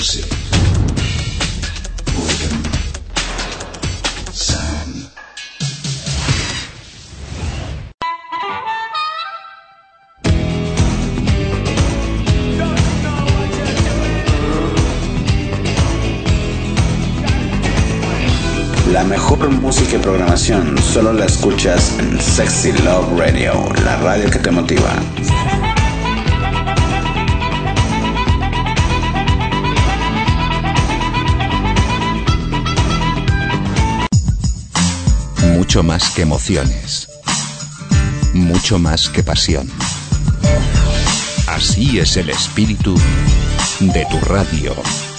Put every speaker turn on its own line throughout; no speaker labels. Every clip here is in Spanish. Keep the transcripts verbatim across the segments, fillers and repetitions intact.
Music. Rhythm. Sound. La mejor música y programación solo la escuchas en Sexy Love Radio, la radio que te motiva.
Mucho más que emociones, mucho más que pasión. Así es el espíritu de tu radio.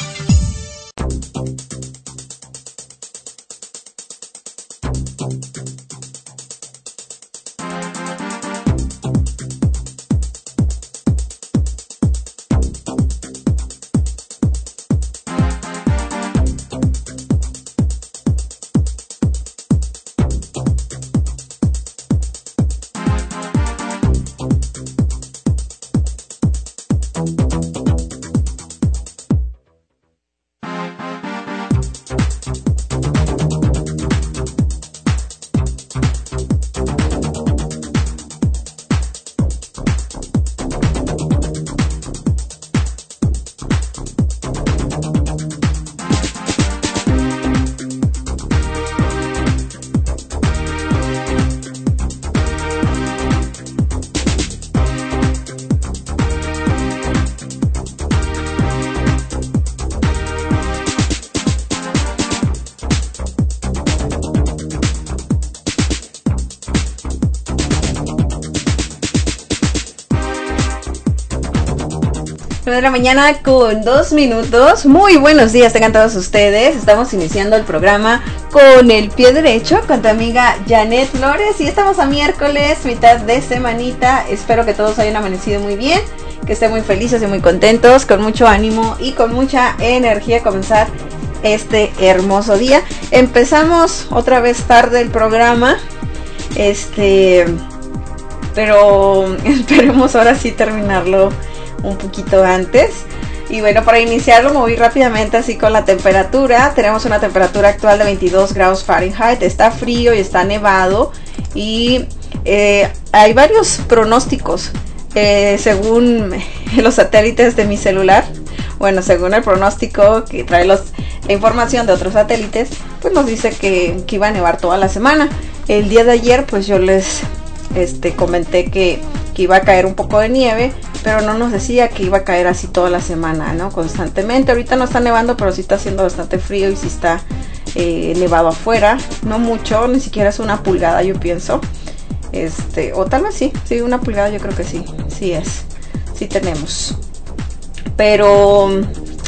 De la mañana con dos minutos. Muy buenos días tengan todos ustedes. Estamos iniciando el programa con el pie derecho con tu amiga Janet Flores y estamos a miércoles, mitad de semanita. Espero que todos hayan amanecido muy bien, que estén muy felices y muy contentos, con mucho ánimo y con mucha energía a comenzar este hermoso día. Empezamos otra vez tarde el programa, este, pero esperemos ahora sí terminarlo un poquito antes. Y bueno, para iniciarlo me voy rápidamente así con la temperatura. Tenemos una temperatura actual de veintidós grados Fahrenheit. Está frío y está nevado. Y eh, hay varios pronósticos eh, según los satélites de mi celular. Bueno, según el pronóstico que trae los, la información de otros satélites, pues nos dice que, que iba a nevar toda la semana. El día de ayer pues yo les este, comenté que, que iba a caer un poco de nieve, pero no nos decía que iba a caer así toda la semana, ¿no? Constantemente. Ahorita no está nevando, pero sí está haciendo bastante frío y sí está eh, nevado afuera. No mucho, ni siquiera es una pulgada, yo pienso. Este, o tal vez sí, sí, una pulgada yo creo que sí, sí es, sí tenemos. Pero um,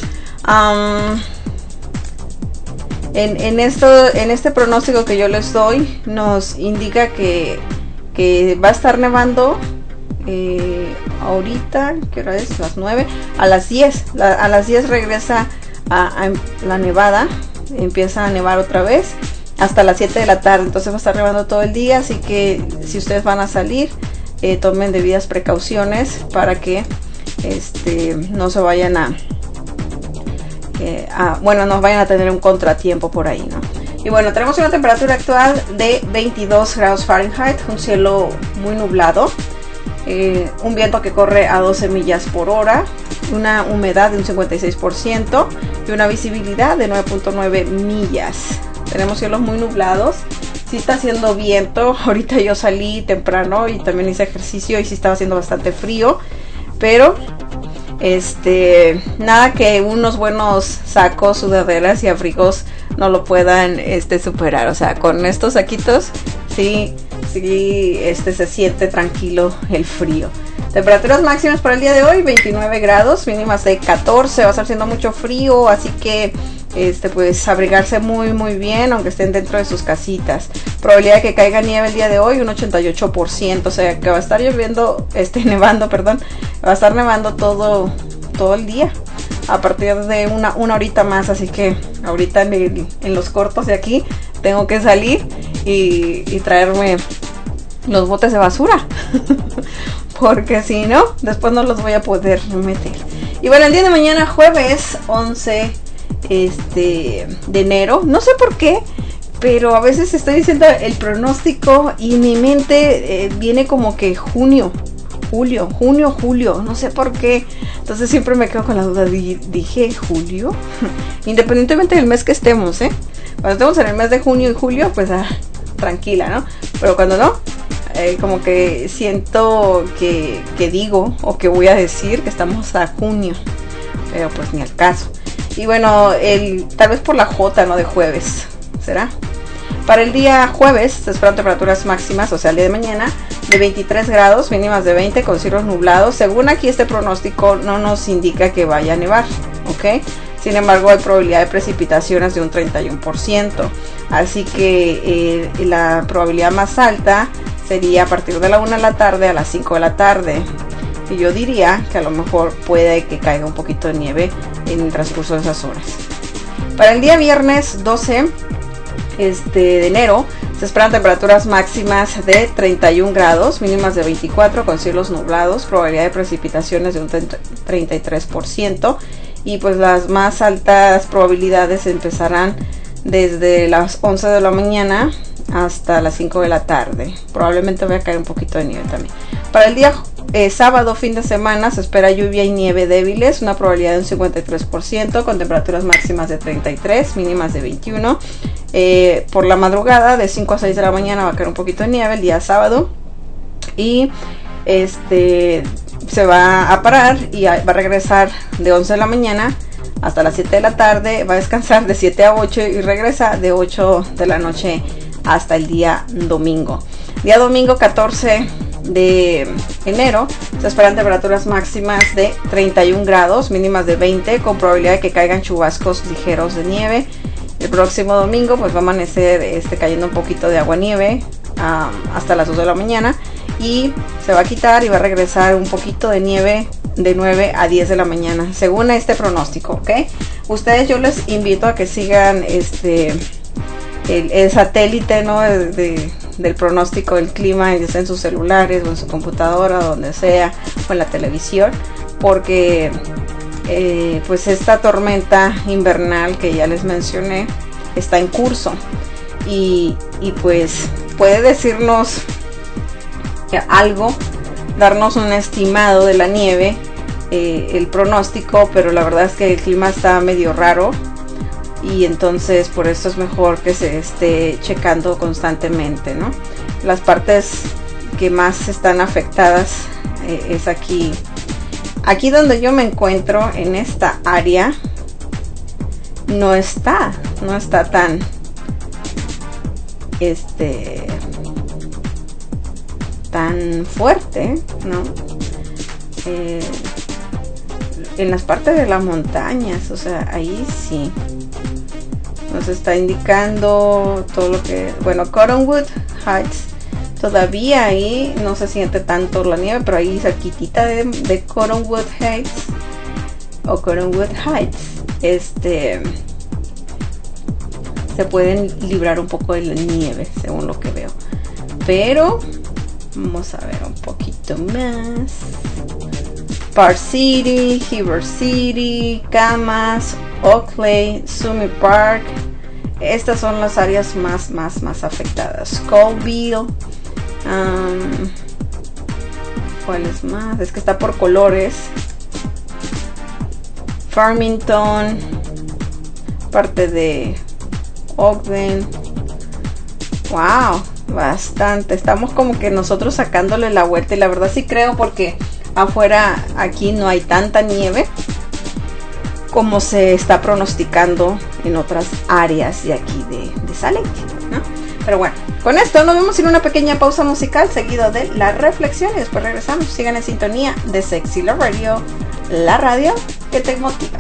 en, en esto, en este pronóstico que yo les doy, nos indica que, que va a estar nevando. Eh, ahorita, ¿qué hora es? Las nueve, a las diez, la, a las diez regresa a, a la nevada, empieza a nevar otra vez hasta las siete de la tarde, entonces va a estar nevando todo el día, así que si ustedes van a salir, eh, tomen debidas precauciones para que este, no se vayan a, eh, a, bueno, no vayan a tener un contratiempo por ahí, ¿no? Y bueno, tenemos una temperatura actual de veintidós grados Fahrenheit, un cielo muy nublado. Eh, un viento que corre a doce millas por hora, una humedad de un cincuenta y seis por ciento y una visibilidad de nueve punto nueve millas. Tenemos cielos muy nublados, sí está haciendo viento. Ahorita yo salí temprano y también hice ejercicio y sí estaba haciendo bastante frío, pero este nada que unos buenos sacos, sudaderas y abrigos no lo puedan este superar. O sea, con estos saquitos sí Sí, este se siente tranquilo el frío. Temperaturas máximas para el día de hoy, veintinueve grados, mínimas de catorce, va a estar haciendo mucho frío, así que este pues abrigarse muy muy bien, aunque estén dentro de sus casitas. Probabilidad de que caiga nieve el día de hoy, un ochenta y ocho por ciento, o sea que va a estar lloviendo, este nevando, perdón, va a estar nevando todo, todo el día, a partir de una, una horita más, así que ahorita en, el, en los cortos de aquí tengo que salir y, y traerme los botes de basura porque si no, después no los voy a poder meter. Y bueno, el día de mañana, jueves once este, de enero, no sé por qué, pero a veces estoy diciendo el pronóstico y mi mente eh, viene como que junio, julio, junio, julio, no sé por qué. Entonces siempre me quedo con la duda, dije julio, independientemente del mes que estemos, ¿eh? Cuando estemos en el mes de junio y julio, pues ah, tranquila, ¿no? Pero cuando no, eh, como que siento que, que digo o que voy a decir que estamos a junio, pero pues ni al caso. Y bueno, el, tal vez por la J, ¿no? De jueves, ¿será? Para el día jueves se esperan temperaturas máximas, o sea, el día de mañana, de veintitrés grados, mínimas de veinte, con cielos nublados. Según aquí este pronóstico no nos indica que vaya a nevar, ¿ok? Sin embargo, hay probabilidad de precipitaciones de un treinta y uno por ciento. Así que eh, la probabilidad más alta sería a partir de la una de la tarde a las cinco de la tarde. Y yo diría que a lo mejor puede que caiga un poquito de nieve en el transcurso de esas horas. Para el día viernes doce este, de enero se esperan temperaturas máximas de treinta y uno grados, mínimas de veinticuatro, con cielos nublados, probabilidad de precipitaciones de un treinta y tres por ciento. Y pues las más altas probabilidades empezarán desde las once de la mañana hasta las cinco de la tarde. Probablemente vaya a caer un poquito de nieve también. Para el día eh, sábado, fin de semana, se espera lluvia y nieve débiles, una probabilidad de un cincuenta y tres por ciento, con temperaturas máximas de treinta y tres, mínimas de veintiuno. Eh, por la madrugada, de cinco a seis de la mañana, va a caer un poquito de nieve el día sábado. Y este se va a parar y va a regresar de once de la mañana hasta las siete de la tarde. Va a descansar de siete a ocho y regresa de ocho de la noche hasta el día domingo. Día domingo catorce de enero se esperan temperaturas máximas de treinta y uno grados, mínimas de veinte, con probabilidad de que caigan chubascos ligeros de nieve. El próximo domingo pues va a amanecer este, cayendo un poquito de agua nieve um, hasta las dos de la mañana, y se va a quitar y va a regresar un poquito de nieve de nueve a diez de la mañana, según este pronóstico, ¿ok? Ustedes, yo les invito a que sigan este el, el satélite, ¿no? de, de, del pronóstico del clima, ya sea en sus celulares o en su computadora, donde sea, o en la televisión, porque eh, pues esta tormenta invernal que ya les mencioné está en curso, y, y pues puede decirnos algo, darnos un estimado de la nieve, eh, el pronóstico, pero la verdad es que el clima está medio raro, y entonces por eso es mejor que se esté checando constantemente, ¿no? Las partes que más están afectadas eh, es aquí aquí donde yo me encuentro, en esta área. No está no está tan este tan fuerte, ¿no? Eh, en las partes de las montañas, o sea, ahí sí nos está indicando todo lo que, bueno, Cottonwood Heights, todavía ahí no se siente tanto la nieve, pero ahí cerquitita de, de Cottonwood Heights o Cottonwood Heights, este se pueden librar un poco de la nieve, según lo que veo. Pero vamos a ver un poquito más. Park City, Heber City, Camas, Oakley, Summit Park. Estas son las áreas más, más, más afectadas. Colville. Um, ¿Cuál es más? Es que está por colores. Farmington. Parte de Ogden. Wow, bastante. Estamos como que nosotros sacándole la vuelta, y la verdad sí creo, porque afuera aquí no hay tanta nieve como se está pronosticando en otras áreas de aquí de, de Salt Lake, ¿no? Pero bueno, con esto nos vamos a ir a una pequeña pausa musical, seguido de la reflexión, y después regresamos. Sigan en sintonía de Sexy Love Radio, la radio que te motiva.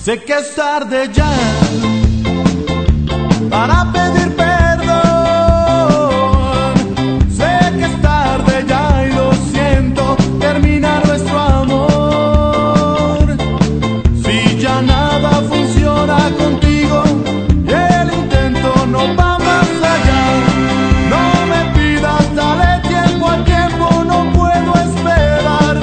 Sé que es tarde ya para pedir perdón. Sé que es tarde ya y lo siento, termina nuestro amor. Si ya nada funciona contigo y el intento no va más allá, no me pidas, dale tiempo al tiempo, no puedo esperar.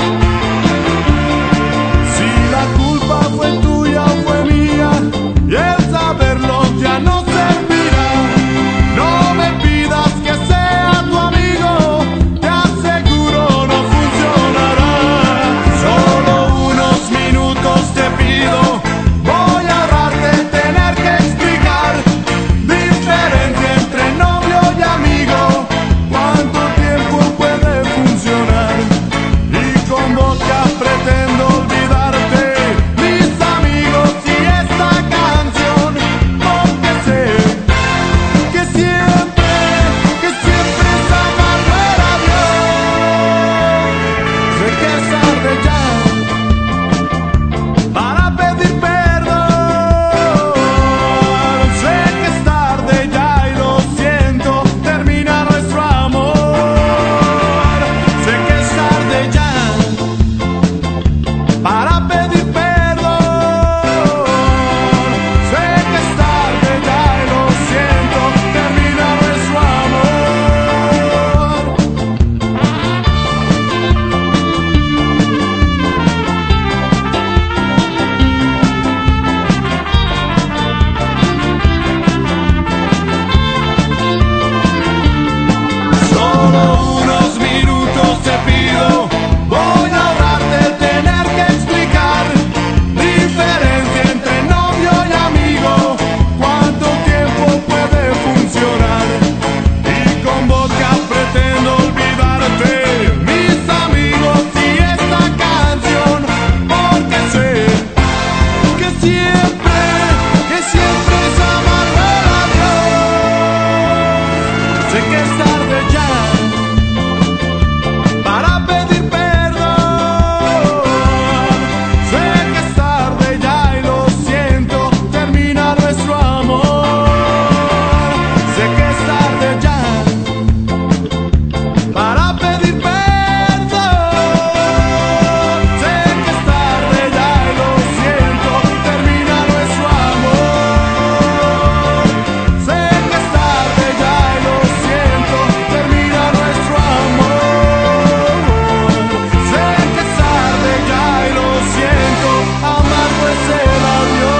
Si la culpa fue tuya o fue mía y el saberlo ya no servirá, no me pidas que sea tu amigo, te aseguro no funcionará. Solo unos minutos te pido, voy a ahorrarte tener que explicar diferencia entre novio y amigo, cuánto tiempo puede funcionar. Y con boca pretendo olvidarte, mis amigos y esta canción, porque sé que siempre, que siempre es amargo el adiós. Sé que es tarde ya para pedir perdón. Sé que es tarde ya y lo siento, termina nuestro amor. Sé que es tarde ya para pedir perdón. Sé que es tarde ya y lo siento, termina nuestro amor. Solo unos minutos te pido, voy a ahorrarte tener que explicar diferencia entre novio y amigo, cuánto tiempo puede funcionar. Y con boca pretendo olvidarte, mis amigos y esta canción, porque sé que siempre, que siempre es amargo el adiós. Sé que es tarde ya para pedir perdón. Sé que es tarde ya y lo siento, termina nuestro amor. Sé que es tarde ya para pedir perdón. Sé que es tarde ya y lo siento, termina nuestro amor. Sé que es tarde ya y lo siento, termina nuestro amor. Sé que es tarde ya y lo siento, amargo es el adiós.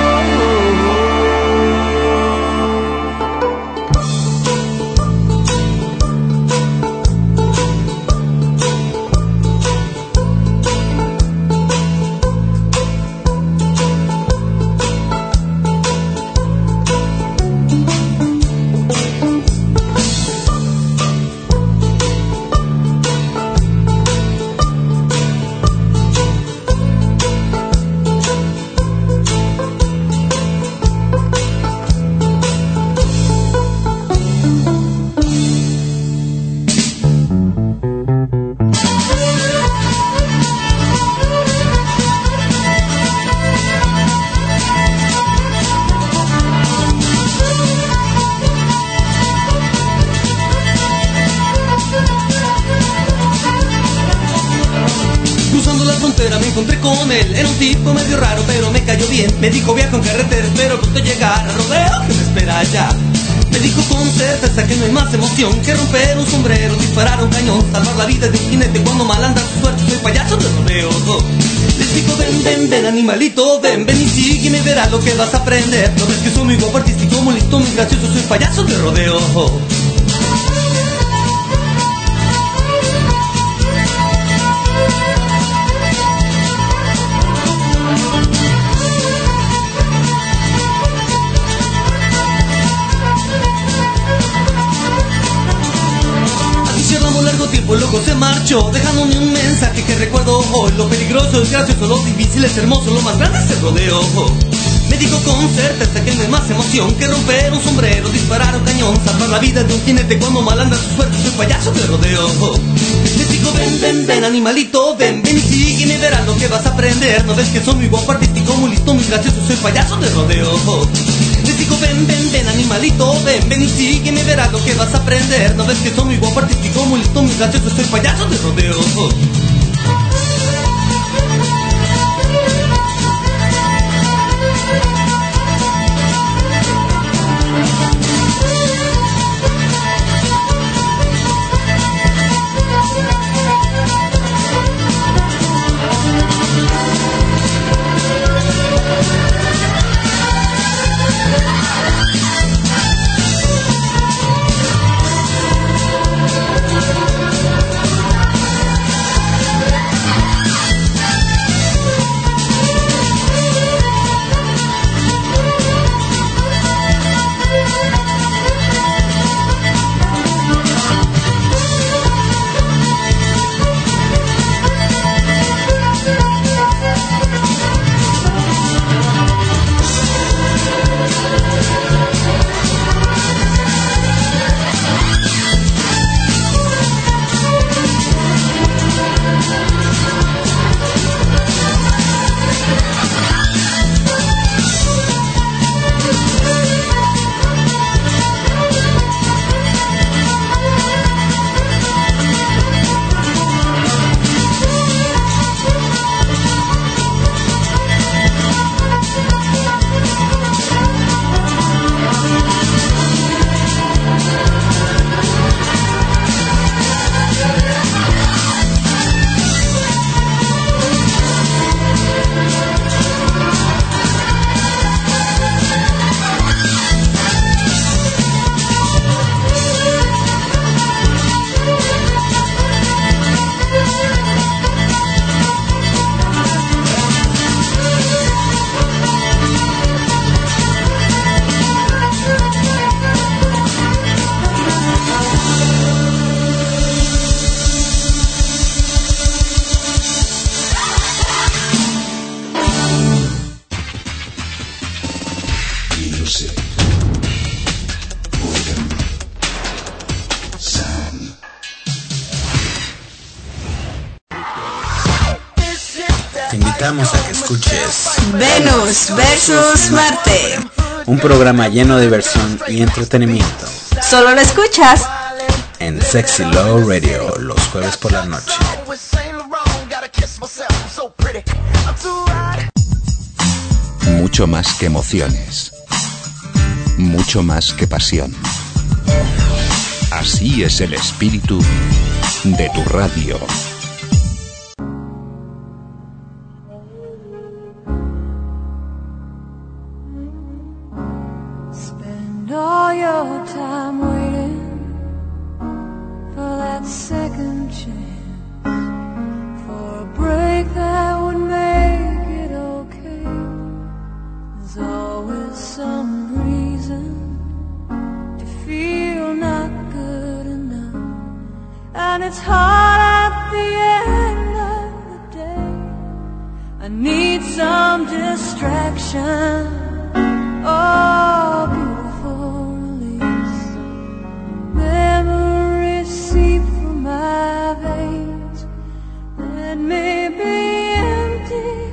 Cruzando la frontera me encontré con él. Era un tipo medio raro pero me cayó bien. Me dijo viajo en carretera, espero pronto llegar a rodeo que me espera allá. Me dijo con certeza que no hay más emoción que romper un sombrero, disparar un cañón, salvar la vida de un jinete cuando mal anda su suerte. Soy payaso de rodeo. Les digo ven, ven, ven animalito, ven, ven y sígueme, verás lo que vas a aprender. No ves que soy muy guapo, artístico, muy listo, muy gracioso, soy payaso de rodeo. Largo tiempo el loco se marchó, dejándome un mensaje que recuerdo hoy. Lo peligroso es gracioso, lo difícil es hermoso, lo más grande es el rodeo. Me dijo con certeza que no hay más emoción que romper un sombrero, disparar un cañón, salvar la vida de un jinete cuando mal anda su suerte. Soy payaso de rodeo. Les digo ven, ven, ven animalito, ven, ven y sígueme, verás lo que vas a aprender. No ves que soy muy guapo, artístico, muy listo, muy muy gracioso, soy payaso de rodeo. Les digo ven, ven, ven animalito, ven, ven y sígueme, verás lo que vas a aprender. No ves que soy muy guapo, artístico, muy listo, muy gracioso, soy payaso de rodeo.
Te invitamos a que escuches
Venus versus Marte.
Un programa lleno de diversión y entretenimiento.
Solo lo escuchas
en Sexy Love Radio los jueves por la noche.
Mucho más que emociones. Mucho más que pasión. Así es el espíritu de tu radio.
Spend all your time waiting for that second chance, for a break that would make it okay. There's always some reason to feel not good enough, and it's hard at the end of the day. I need some distraction, oh beautiful release. Memories seep from my veins, let me be empty,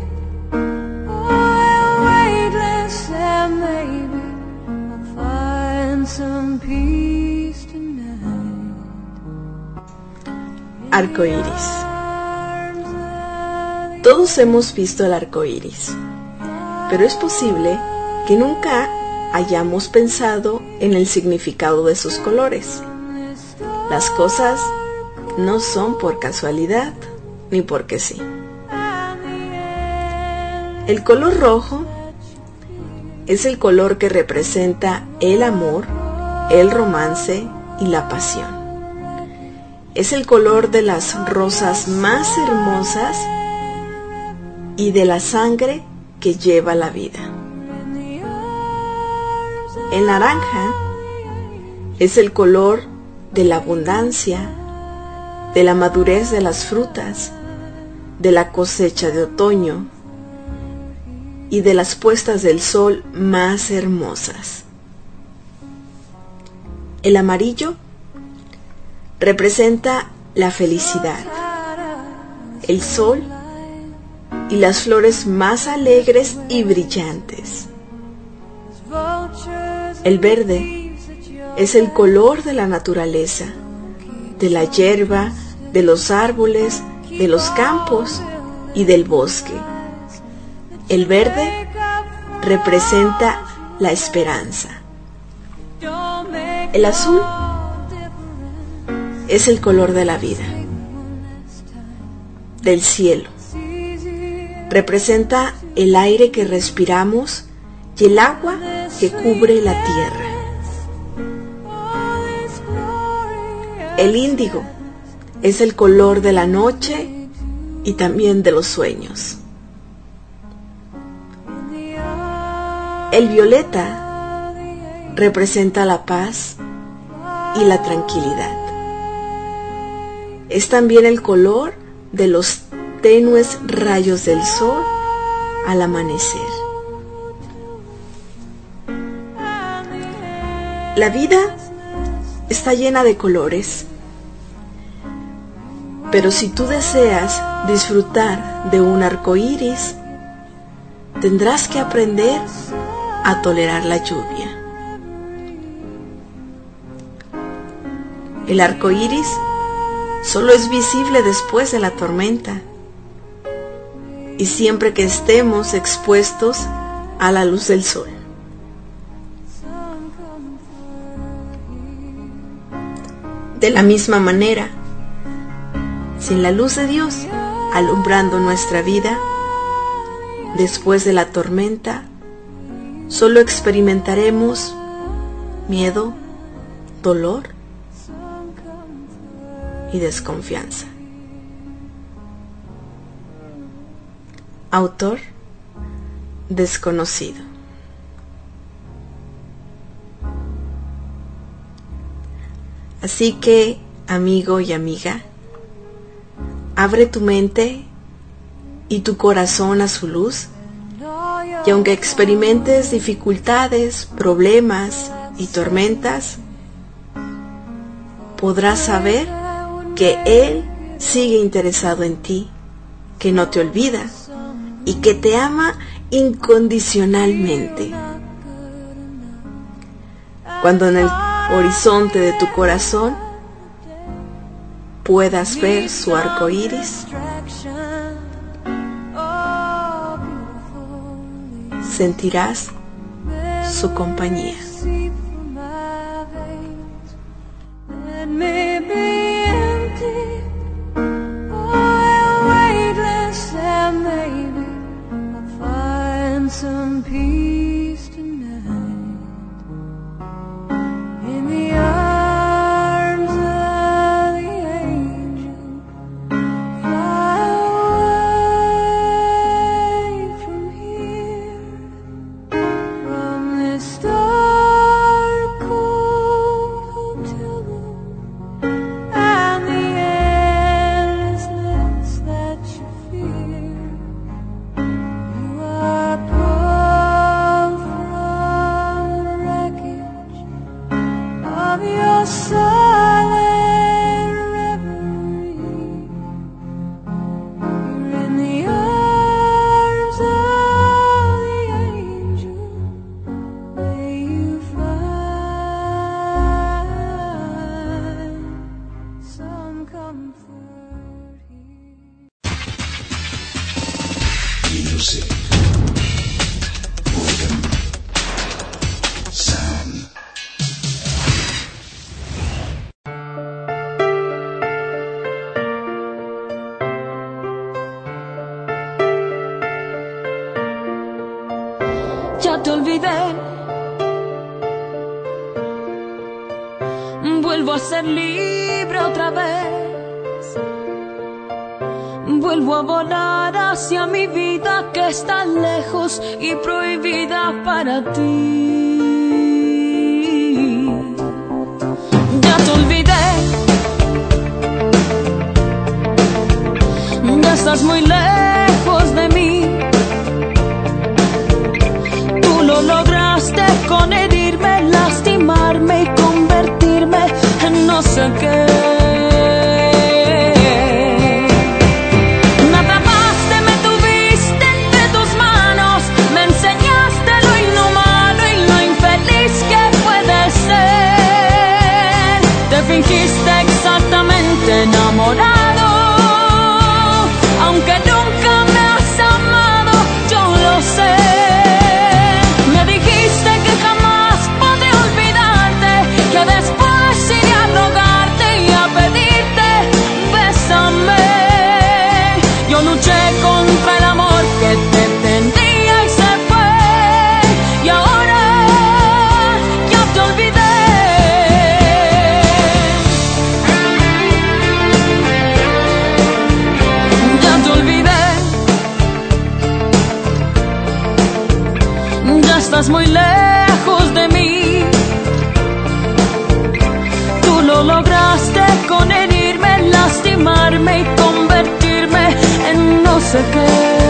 oh weightless, and maybe I'll find some peace tonight.
Arco iris. Todos hemos visto el arco iris, pero es posible que nunca hayamos pensado en el significado de sus colores. Las cosas no son por casualidad ni porque sí. El color rojo es el color que representa el amor, el romance y la pasión. Es el color de las rosas más hermosas y de la sangre que lleva la vida. El naranja es el color de la abundancia, de la madurez de las frutas, de la cosecha de otoño y de las puestas del sol más hermosas. El amarillo representa la felicidad, el sol y las flores más alegres y brillantes. El verde es el color de la naturaleza, de la hierba, de los árboles, de los campos y del bosque. El verde representa la esperanza. El azul es el color de la vida, del cielo. Representa el aire que respiramos y el agua que cubre la tierra. El índigo es el color de la noche y también de los sueños. El violeta representa la paz y la tranquilidad. Es también el color de los tenues rayos del sol al amanecer. La vida está llena de colores, pero si tú deseas disfrutar de un arco iris, tendrás que aprender a tolerar la lluvia. El arco iris solo es visible después de la tormenta y siempre que estemos expuestos a la luz del sol. De la misma manera, sin la luz de Dios alumbrando nuestra vida, después de la tormenta, solo experimentaremos miedo, dolor y desconfianza. Autor desconocido. Así que, amigo y amiga, abre tu mente y tu corazón a su luz, y aunque experimentes dificultades, problemas y tormentas, podrás saber que Él sigue interesado en ti, que no te olvida y que te ama incondicionalmente. Cuando en el horizonte de tu corazón puedas ver su arco iris, sentirás su compañía.
Some peace tonight in the arms of the angel. Fly away from here, from this dark cold hotel room and the endlessness that you fear. You are of your silent reverie. You're in the arms of the angel. May you find some comfort here.
Music. Rhythm. Sound.
Ya te olvidé, vuelvo a ser libre otra vez, vuelvo a volar hacia mi vida que está lejos y prohibida para ti. Ya te olvidé, ya estás muy lejos de mí. Lo lograste con herirme, lastimarme y convertirme en no sé qué. Nada más te me tuviste estás muy lejos de mí. Tú lo lograste con herirme, lastimarme y convertirme en no sé qué.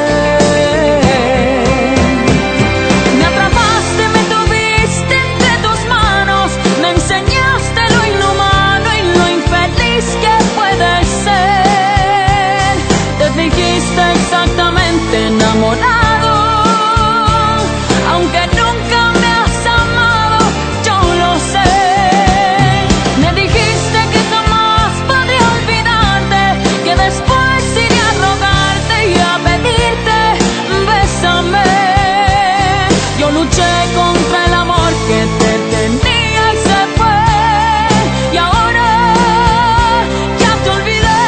Me atrapaste, me tuviste entre tus manos, me enseñaste lo inhumano y lo infeliz que puede ser. Te fingiste exactamente enamorado, aunque nunca me has amado, yo lo sé. Me dijiste que jamás podría olvidarte, que después iré a rogarte y a pedirte, bésame. Yo luché contra el amor que te tenía y se fue, y ahora ya te olvidé.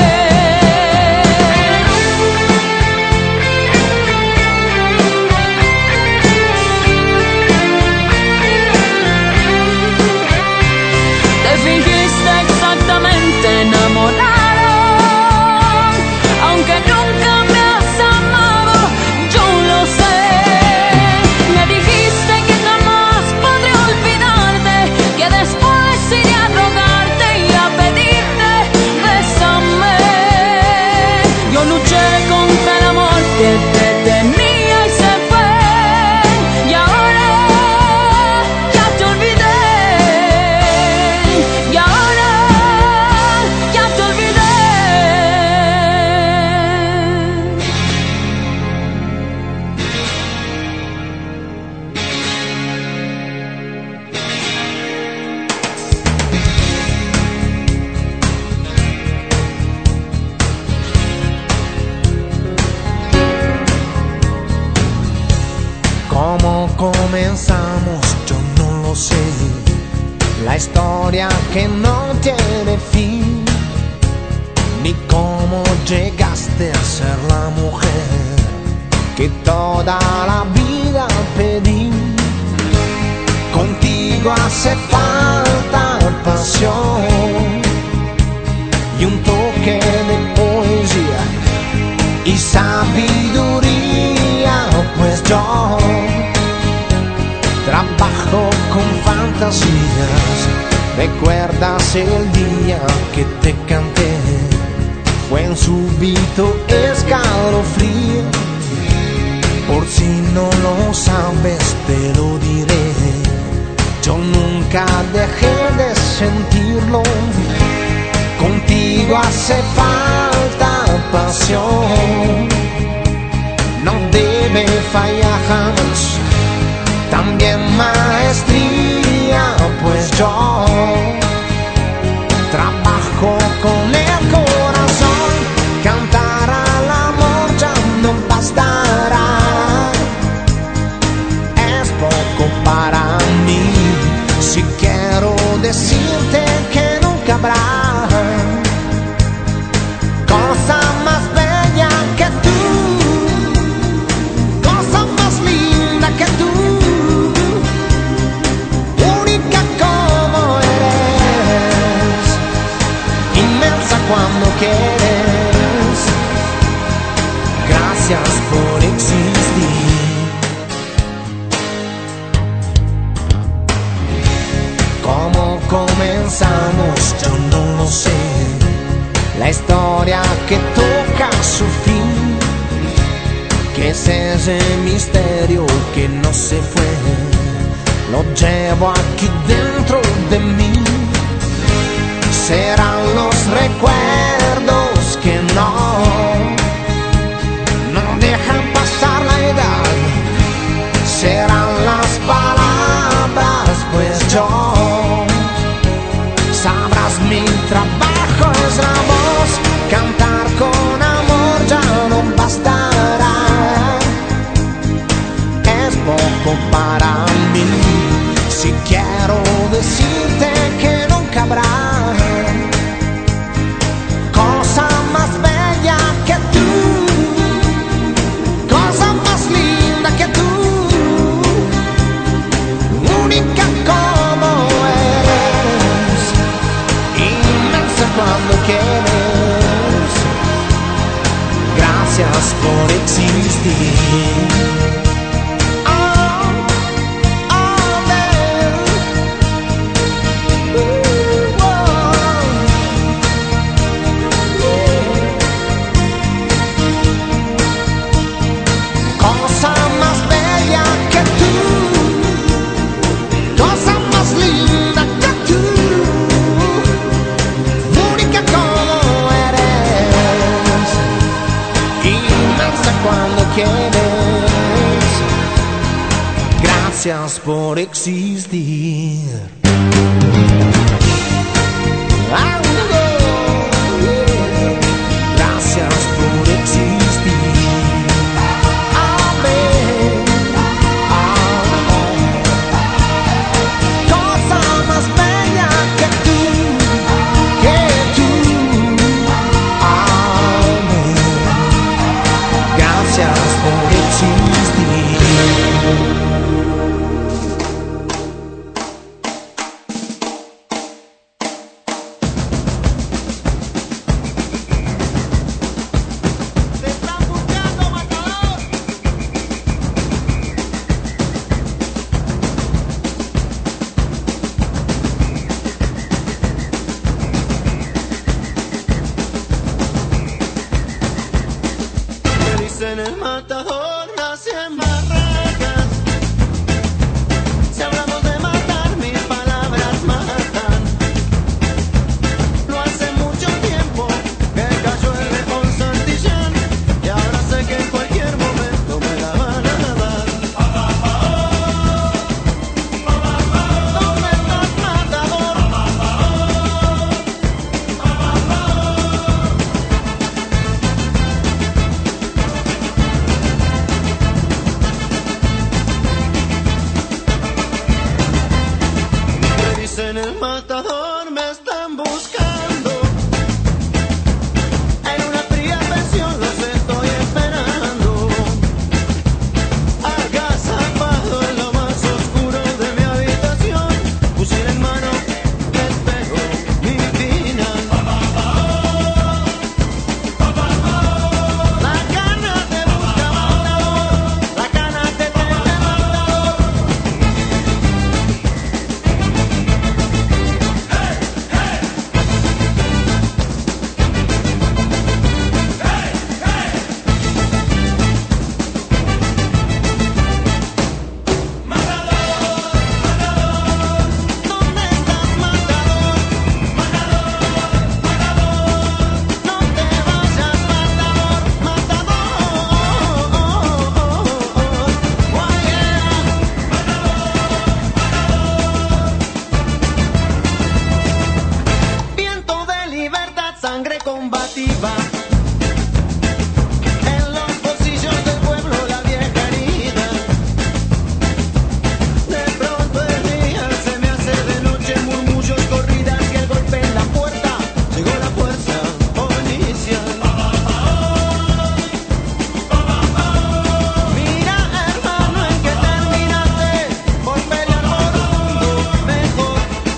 Te fingiste exactamente enamorado, aunque nunca me has amado, yo lo sé. Me dijiste que jamás podré olvidarte, que después iré a rogarte y a pedirte, bésame. Yo luché contra el amor que te tenía y se fue, y ahora ya te olvidé, y ahora ya te olvidé.
¿Cómo comenzamos? Yo no lo sé. La historia que no tiene fin, ni cómo llegaste a ser la mujer que toda la vida pedí. Contigo hace falta pasión y un toque de poesía y sabiduría, pues yo trabajo con fantasías. ¿Recuerdas el día que te canté? Fue en súbito escalofrío. Por si no lo sabes te lo diré, yo nunca dejé de sentirlo. Contigo hace falta pasión, no debe fallar jamás. También maestría, pues yo trabajo con el corazón. Cantar al amor ya no bastará, es poco para mí. Si quiero decirte que nunca habrá cosa más bella que tú, cosa más linda que tú, única como eres, inmensa cuando quieres. Gracias por existir. ¿Cómo comenzamos? Yo no lo sé. La historia que toca su fin, que es ese misterio que no se fue, lo llevo aquí dentro de mí. Serán los recuerdos que no, no dejan pasar la edad. Serán las palabras, pues yo, sabrás mi trabajo es la voz. Cantar con amor ya no bastará, es poco para mí. Si quiero decirte que nunca habrá cosa más bella que tú, cosa más linda que tú, única como eres, inmensa cuando quieres. Gracias por existir. Oh, Gracias por existir. Gracias por existir. Amén. Amén. Cosa más bella que tú, que tú. Amén. Gracias por existir.
En el matador nacen barracas. Si hablamos de matar, mis palabras matan. No hace mucho tiempo que cayó el león Santillán, y ahora sé que en cualquier momento me la van a dar. ¿Dónde estás, matador? En el matador me están buscando. En una fría pensión los estoy esperando. Agazapado en lo más oscuro de mi habitación, fusil en mano, espero mi final. La cana te busca, matador. La cana te tiene, matador. ¿Dónde estás, matador? No te vayas, matador, matador. Viento de libertad, sangre combativa. En los bolsillos del pueblo la vieja herida. De pronto el día se me hace de noche, murmullos, corridas y el golpe en la puerta. Llegó la fuerza policial. Mira, hermano, en que terminaste por pelear por un mundo mejor.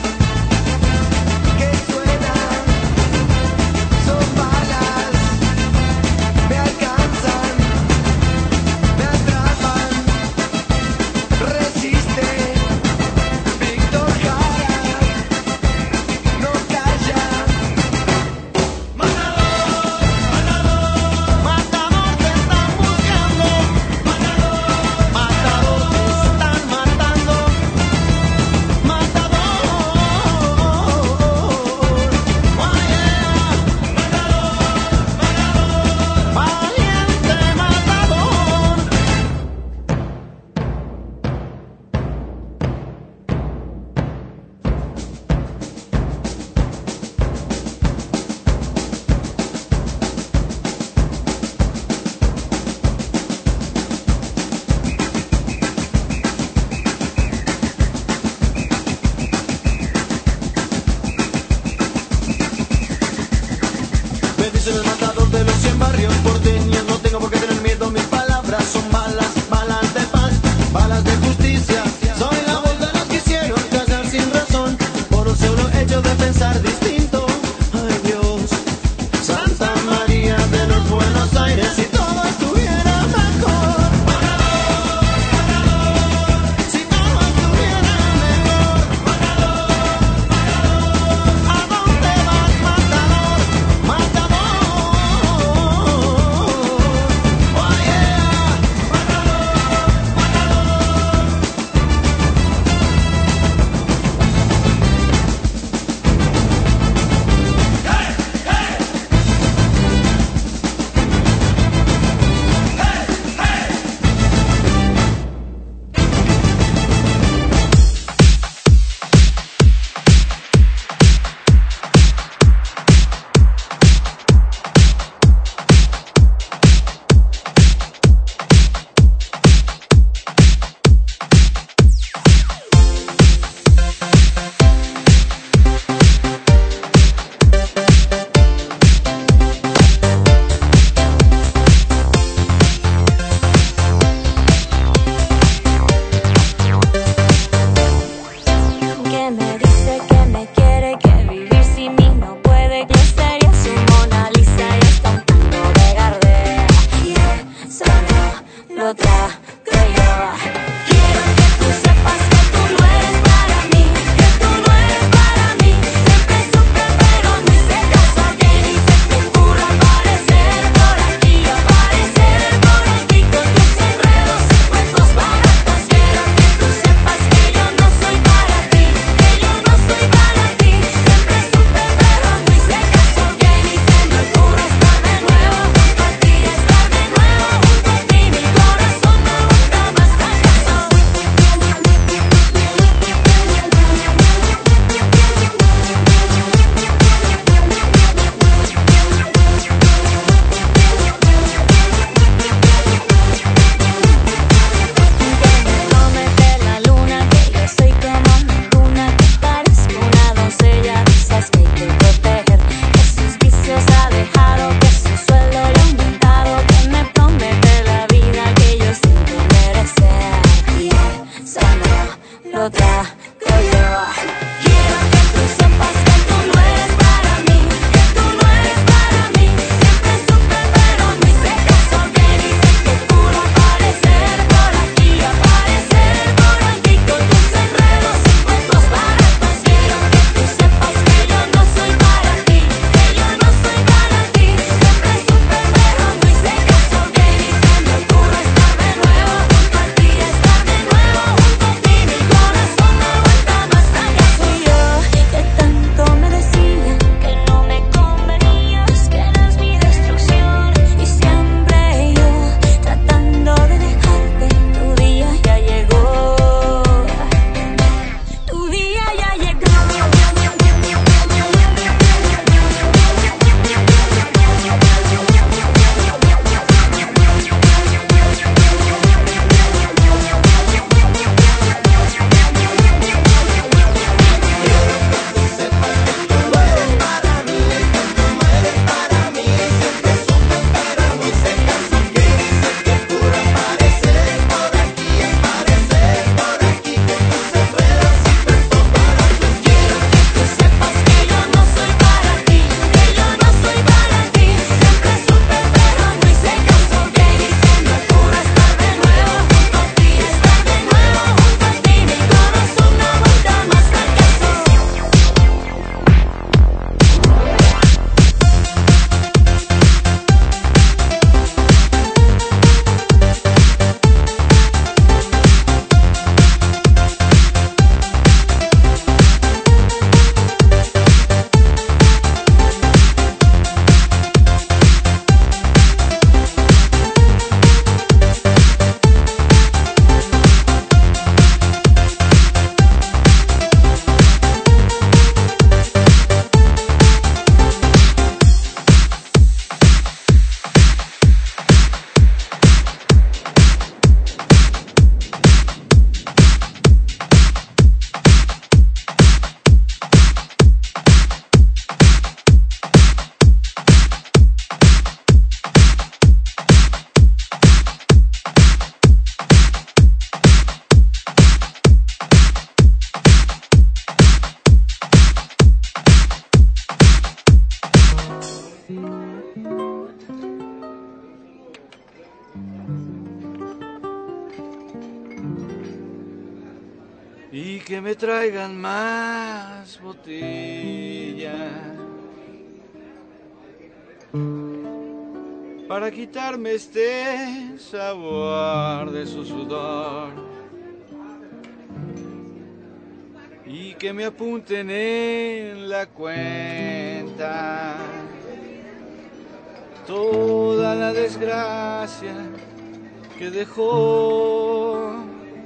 Que suena, son balas, me alcanzan, me atrapan. Resiste, Víctor Jara, no calla. Matador, matador, te están buscando. Matador, te están matando. Matador, valiente matador. Me dicen el matador de los cien barrios porteños. No tengo por qué tener miedo, mis palabras son balas, balas de paz, balas de justicia. Soy la voz de los que hicieron callar sin razón, por un solo hecho de pensar distinto. Ay Dios, Santa María de los Buenos Aires, si todo estuviera mejor. Si todo estuviera mejor. ¿A dónde vas, matador? Matador. Oh, yeah.
otra que yo. Quiero que tú sepas que tú no eres para mí, que tú no eres para mí. Siempre supe pero no hice caso, que dices que puro aparecer por aquí, aparecer por aquí con tus enredos y cuentos baratos. Quiero que tú sepas que yo no soy para ti, que yo no soy para ti. Siempre supe pero no hice caso, que dices me ocurre estar de nuevo junto a ti, estar de nuevo junto a ti. Mi corazón no aguanta más fracaso. Y yo que tanto me decían que no me convenías, que eras mi destrucción, y siempre yo tratando de dejarte. Tu día ya llegó, tu día ya llegó. Sepas que yo no soy para ti, que yo no soy para ti. Siempre supe pero no hice caso, que dices me ocurre estar de nuevo junto a ti, estar de nuevo junto a ti. Mi corazón no aguanta más fracaso.
Y que me traigan más botellas para quitarme este sabor de su sudor, y que me apunten en la cuenta toda la desgracia que dejó.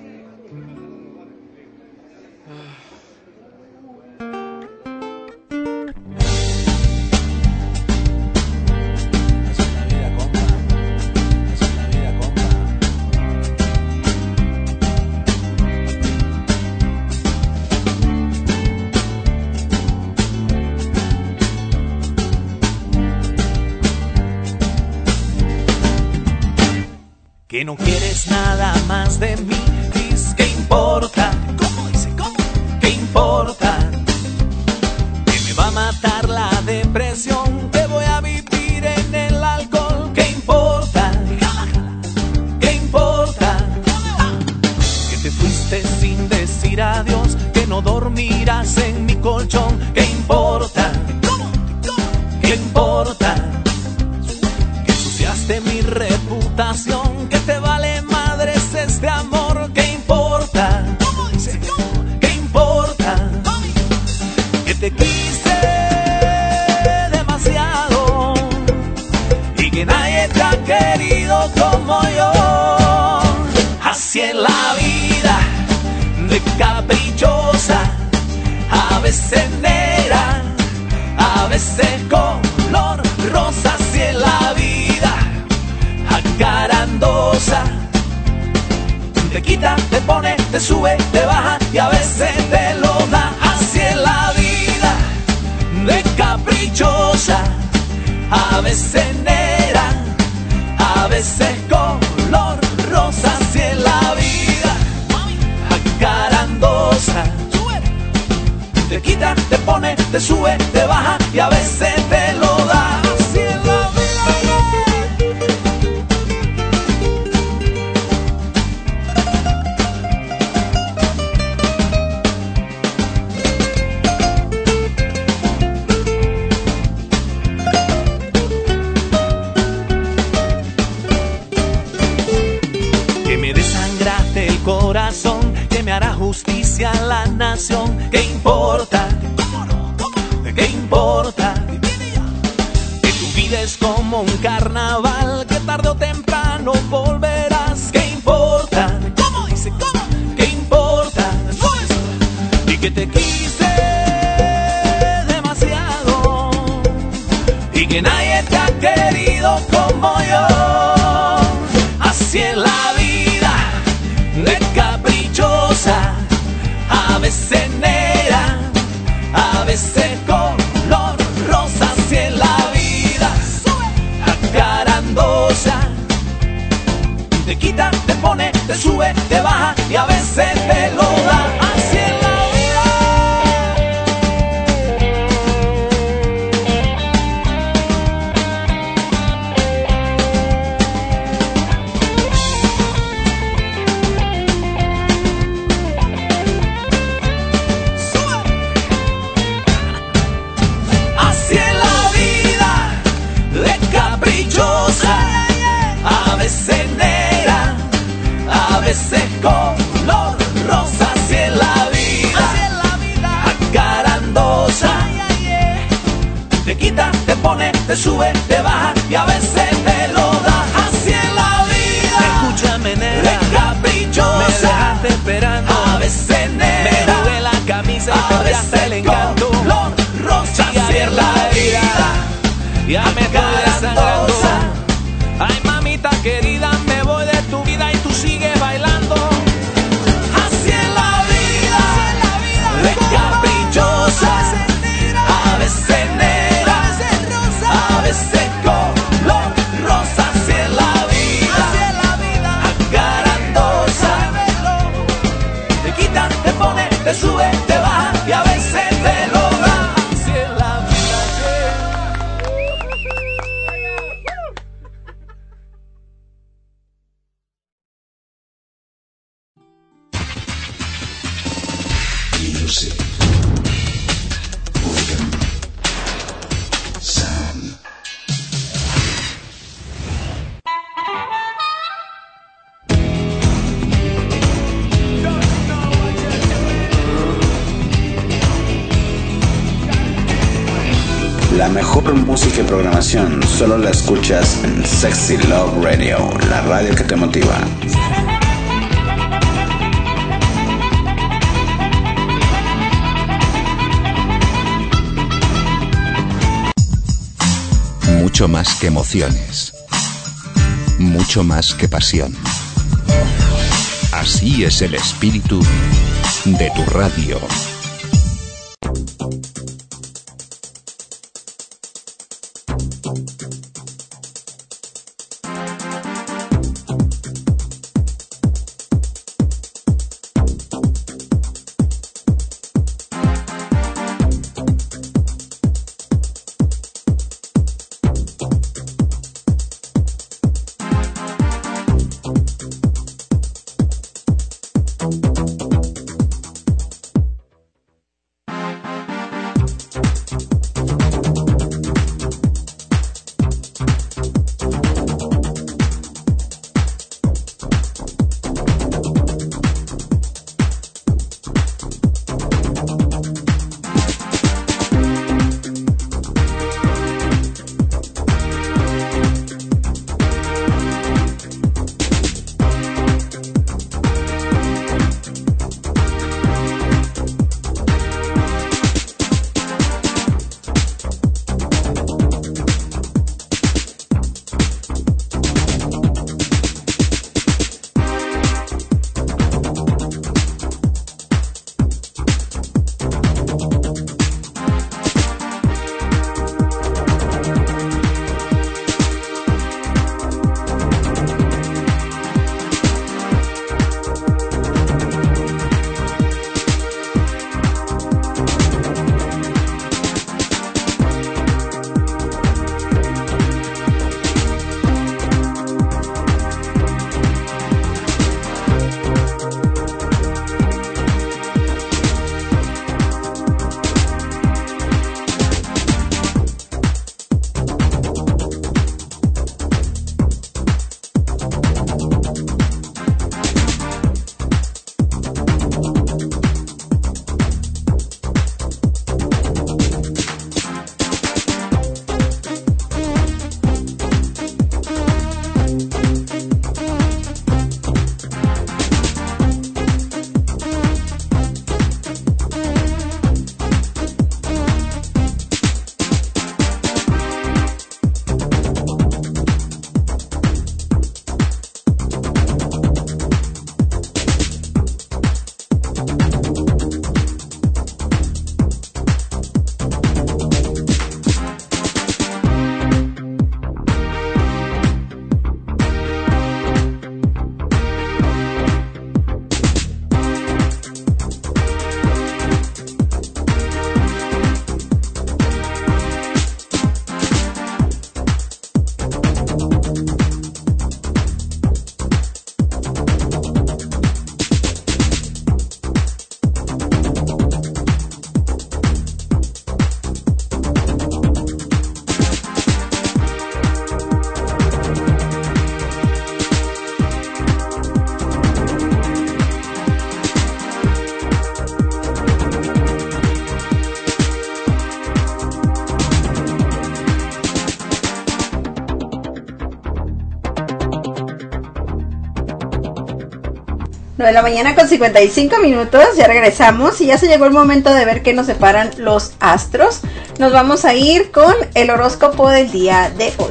Que no quieres nada más de mí, dices que importa. ¿Cómo dice? ¿Cómo? ¿Qué importa? Que me va a matar la depresión, que voy a vivir en el alcohol. ¿Qué importa? ¿Qué importa? Que te fuiste sin decir adiós, que no dormirás en mi colchón. ¿Qué importa? ¿Qué importa? Que ensuciaste mi reputación, que te vale madres este amor. ¿Qué importa? ¿Qué importa? Que te quise demasiado y que nadie te ha querido como yo. Así es la vida, de caprichosa, a veces negra, a veces color rosa. Así es la vida, acarandosa, te quita, te pone, te sube, te baja y a veces te lo da. Así es la vida, de caprichosa, a veces negra, a veces color rosa. Así es la vida, acarandosa. pone, te sube, te baja y a veces te lo da. Así es la
corazón, que me hará justicia a la nación. ¿Qué importa? ¿Qué importa? Que tu vida es como un carnaval, que tarde o temprano volverás. ¿Qué importa? ¿Cómo dice? ¿Cómo? ¿Qué importa? Y que te quise demasiado y que nadie te ha querido como yo. Así es la vida, de caprichosa, a veces negra, a veces color rosa. Así es la vida, acarandosa, te quita, te pone, te sube, te baja y a veces te lo da. Así es la a veces negra, a veces color rosa. Así es la vida, acarandosa, te quita, te pone, te sube, te baja y a veces te lo da. Así es la vida, escúchame nena,
de caprichosa,
me dejaste esperando,
a veces negra,
me jugué la camisa y perdí hasta el encanto.
Color rosa. Así es la vida,
ya me estoy desangrando. Ay mamita querida, me voy de tu vida y tú sigues bailando.
Así es la vida, de caprichosa, a veces negra, a veces color rosa. Así es la vida, acarandosa, te quita, te pone, te sube, te baja y a veces te lo da.
Así es la vida.
Music. Organ. Sound.
La mejor música y programación solo la escuchas en Sexy Love Radio, la radio que te motiva.
Mucho más que emociones. Mucho más que pasión. Así es el espíritu de tu radio.
nueve de la mañana con cincuenta y cinco minutos, ya regresamos y ya se llegó el momento de ver qué nos separan los astros. Nos vamos a ir con el horóscopo del día de hoy.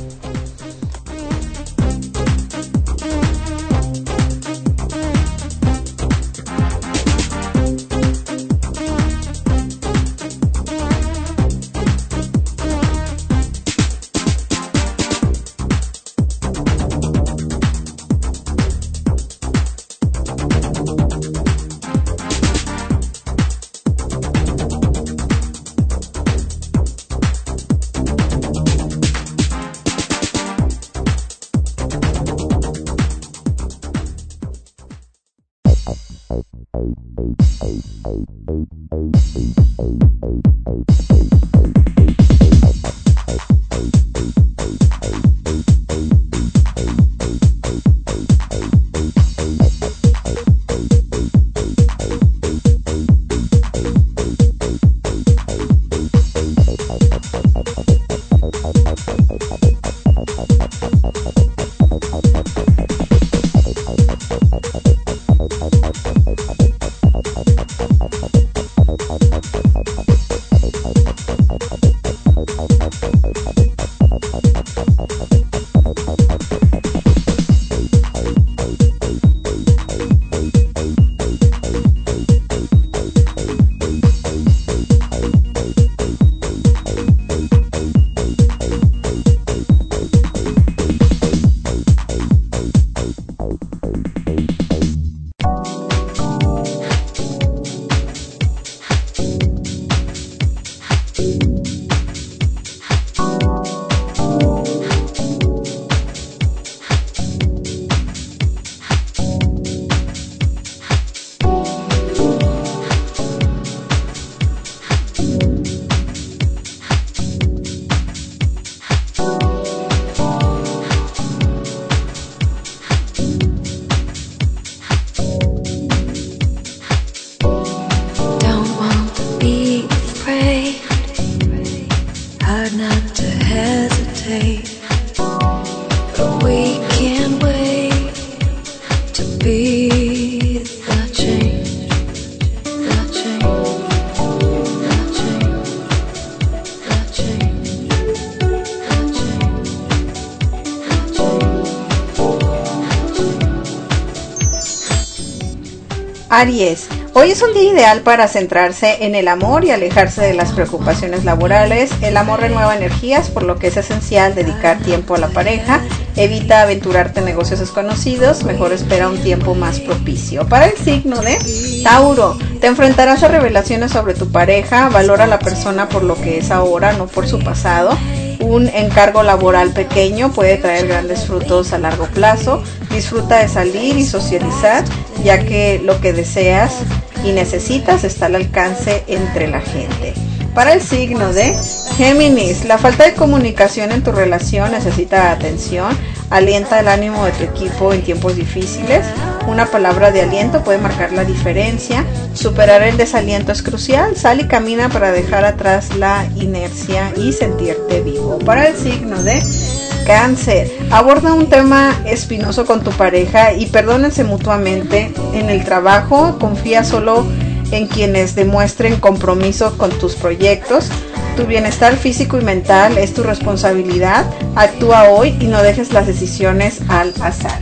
Aries, hoy es un día ideal para centrarse en el amor y alejarse de las preocupaciones laborales. El amor renueva energías, por lo que es esencial dedicar tiempo a la pareja. Evita aventurarte en negocios desconocidos, mejor espera un tiempo más propicio. Para el signo de Tauro, te enfrentarás a revelaciones sobre tu pareja. Valora a la persona por lo que es ahora, no por su pasado. Un encargo laboral pequeño puede traer grandes frutos a largo plazo. Disfruta de salir y socializar, ya que lo que deseas y necesitas está al alcance entre la gente. Para el signo de Géminis, la falta de comunicación en tu relación necesita atención. Alienta el ánimo de tu equipo en tiempos difíciles. Una palabra de aliento puede marcar la diferencia. Superar el desaliento es crucial. Sal y camina para dejar atrás la inercia y sentirte vivo. Para el signo de Cáncer, aborda un tema espinoso con tu pareja y perdónense mutuamente. En el trabajo, confía solo en quienes demuestren compromiso con tus proyectos. Tu bienestar físico y mental es tu responsabilidad. Actúa hoy y no dejes las decisiones al azar.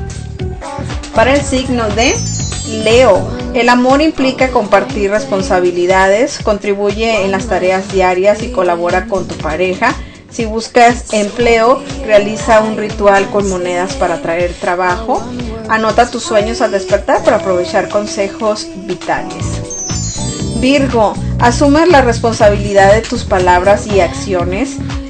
Para el signo de Leo, el amor implica compartir responsabilidades, contribuye en las tareas diarias y colabora con tu pareja. Si buscas empleo, realiza un ritual con monedas para atraer trabajo. Anota tus sueños al despertar para aprovechar consejos vitales. Virgo, asume la responsabilidad de tus palabras y acciones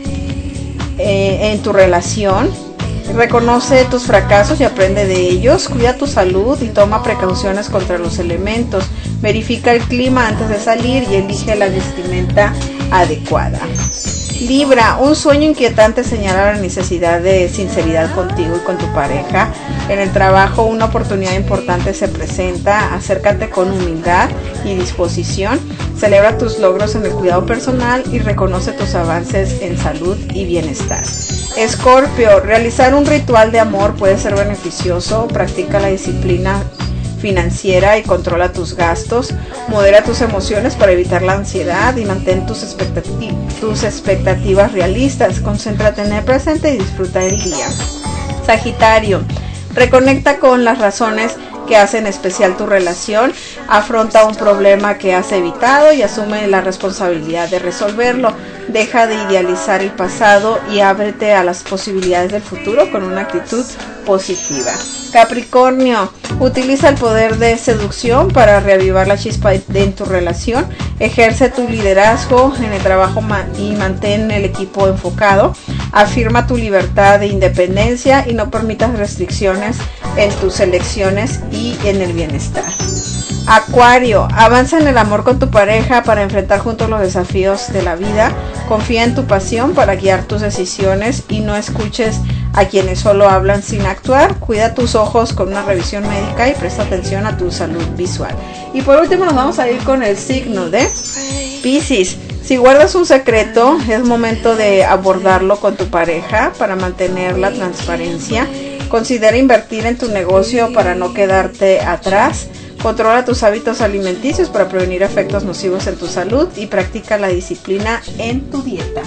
eh, en tu relación. Reconoce tus fracasos y aprende de ellos. Cuida tu salud y toma precauciones contra los elementos. Verifica el clima antes de salir y elige la vestimenta adecuada. Libra, un sueño inquietante señala la necesidad de sinceridad contigo y con tu pareja. En el trabajo, una oportunidad importante se presenta. Acércate con humildad y disposición. Celebra tus logros en el cuidado personal y reconoce tus avances en salud y bienestar. Escorpio, realizar un ritual de amor puede ser beneficioso. Practica la disciplina financiera y controla tus gastos. Modera tus emociones para evitar la ansiedad y mantén tus, expectati- tus expectativas realistas. Concéntrate en el presente y disfruta el día. Sagitario, reconecta con las razones que hacen especial tu relación, afronta un problema que has evitado y asume la responsabilidad de resolverlo. Deja de idealizar el pasado y ábrete a las posibilidades del futuro con una actitud positiva. Capricornio, utiliza el poder de seducción para reavivar la chispa en tu relación. Ejerce tu liderazgo en el trabajo y mantén el equipo enfocado. Afirma tu libertad de independencia y no permitas restricciones en tus elecciones y en el bienestar. Acuario, avanza en el amor con tu pareja para enfrentar juntos los desafíos de la vida. Confía en tu pasión para guiar tus decisiones y no escuches a quienes solo hablan sin actuar. Cuida tus ojos con una revisión médica y presta atención a tu salud visual. Y por último nos vamos a ir con el signo de Piscis. Si guardas un secreto, es momento de abordarlo con tu pareja para mantener la transparencia. Considera invertir en tu negocio para no quedarte atrás. Controla tus hábitos alimenticios para prevenir efectos nocivos en tu salud y practica la disciplina en tu dieta.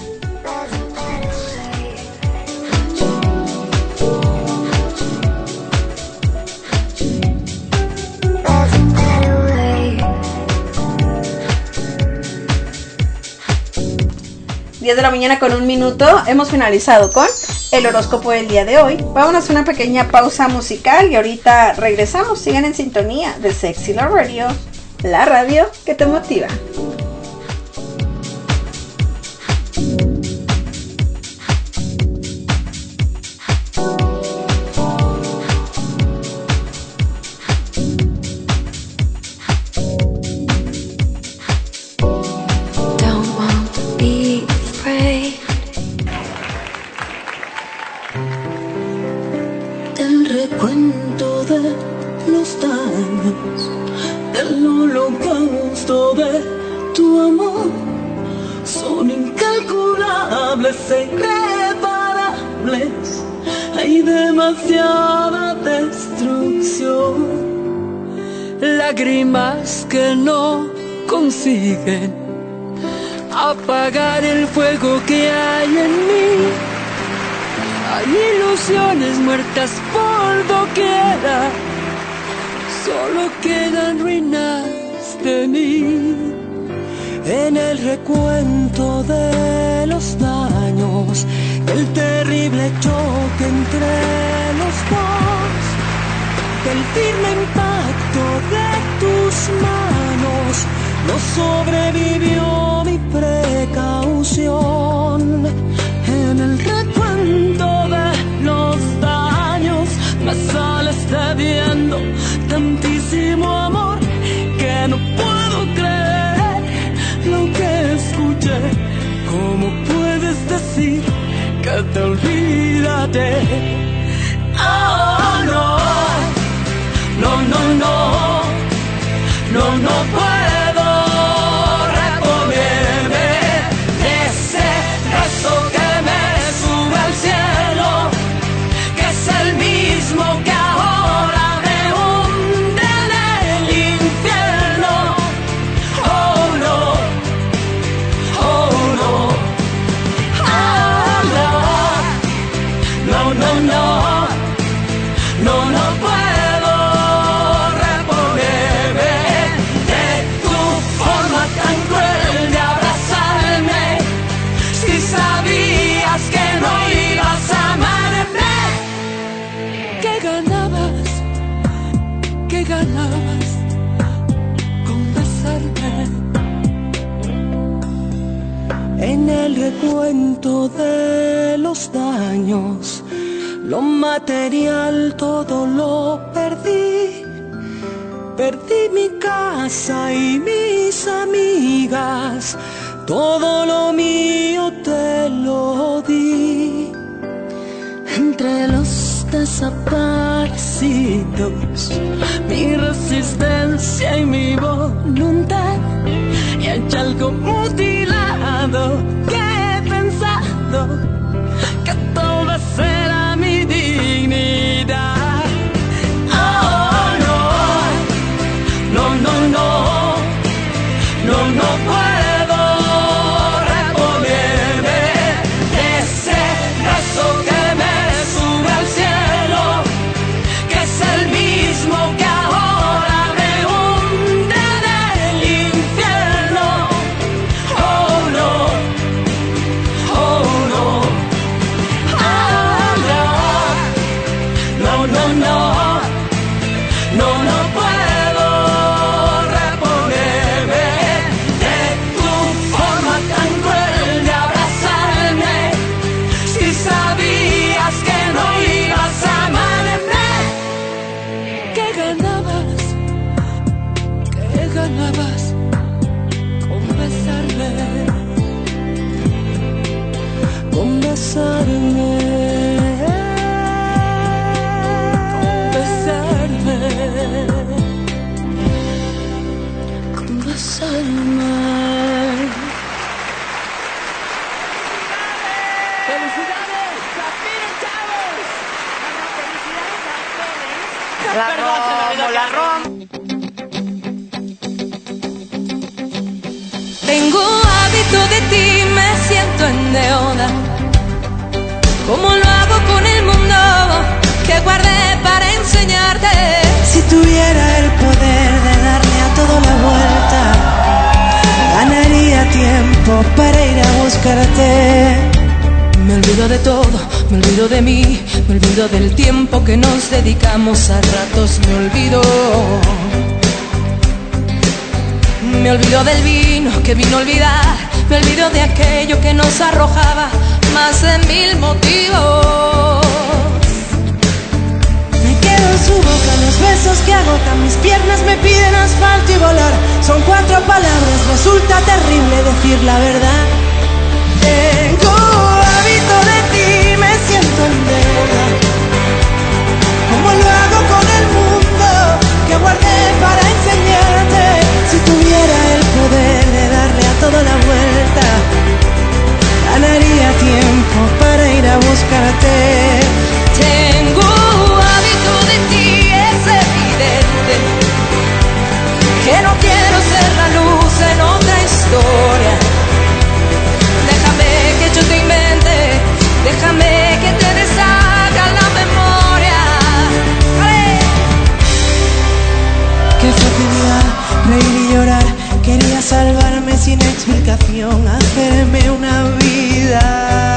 diez de la mañana con un minuto. Hemos finalizado con el horóscopo del día de hoy. Vámonos a una pequeña pausa musical y ahorita regresamos. Sigan en sintonía de Sexy Love Radio, la radio que te motiva.
Recuento de los daños, del holocausto de tu amor, son incalculables e irreparables. Hay demasiada destrucción,
lágrimas que no consiguen apagar el fuego que hay en mí. Hay ilusiones muertas por doquiera, solo quedan ruinas de mí. En el recuento de los daños, el terrible choque entre los dos, el firme impacto de tus manos, no sobrevivió mi precaución. En el recuento de los daños me sales debiendo tantísimo amor que no puedo creer lo que escuché. ¿Cómo puedes decir que te olvidaste? Oh, no, no, no, no, no, no puedo reponerme de ese beso que me sube al cielo, que es el mismo que ahora me hunde en el infierno. Oh no, oh no, oh no, no, no, no, no, no puedo reponerme de tu forma tan cruel de abrazarme. Si sabías que no ibas a amarme, ¿qué ganabas? ¿Qué ganabas con besarme? En el recuento de los daños, lo material todo lo perdí. Perdí mi casa y mis amigas, todo lo mío te lo di. Entre los desaparecidos, mi resistencia y mi voluntad, y hay algo mutilado que he pensado que tal vez será mi dignidad. Oh no,
ganabas con besarme, con besarme, con besarme, con besarme. ¡Felicidades! ¡Zafiro Chavos! ¡Felicidades a ustedes!
La
Perdón, se me olvidó
rom, la
que-
rom.
Tengo hábito de ti, me siento en deuda. ¿Cómo lo hago con el mundo que guardé para enseñarte?
Si tuviera el poder de darle a todo la vuelta, ganaría tiempo para ir a buscarte.
Me olvido de todo, me olvido de mí, me olvido del tiempo que nos dedicamos, a ratos me olvido. Me olvido del vino que vino a olvidar, me olvido de aquello que nos arrojaba más de mil motivos.
Me quedo en su boca, los besos que agotan mis piernas me piden asfalto y volar. Son cuatro palabras, resulta terrible decir la verdad. Tengo hábito de ti, me siento en deuda. ¿Cómo lo hago con el mundo que guardé para enseñarte? Si tuviera el poder de darle a todo la vuelta, ganaría tiempo para ir a buscarte.
Tengo hábito de ti, es evidente que no quiero ser la luz en otra historia. Déjame que yo te invente, déjame que te deshaga la memoria. ¡Ale!
Qué facilidad, reír y llorar. Quería salvarme sin explicación, hacerme una vida.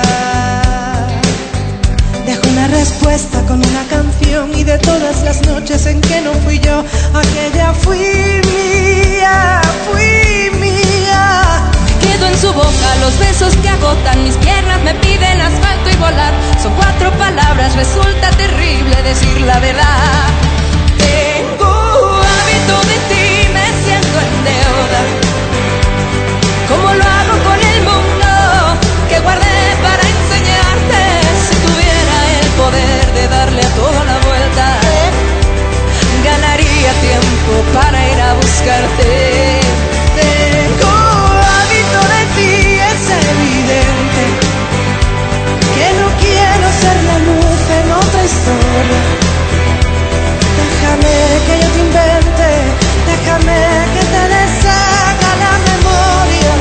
Dejo una respuesta con una canción, y de todas las noches en que no fui yo, aquella fui mía, fui mía.
Me quedo en su boca, los besos que agotan mis piernas me piden asfalto y volar. Son cuatro palabras, resulta terrible decir la verdad. Tengo hábito de ti, me siento en deuda. ¿Cómo lo hago con el mundo que guardé para enseñarte? Si tuviera el poder de darle a toda la vuelta, ganaría tiempo para ir a buscarte.
Tengo hábito de ti, es evidente que no quiero ser la luz en otra historia. Déjame que yo te invente, déjame que te deshaga la memoria.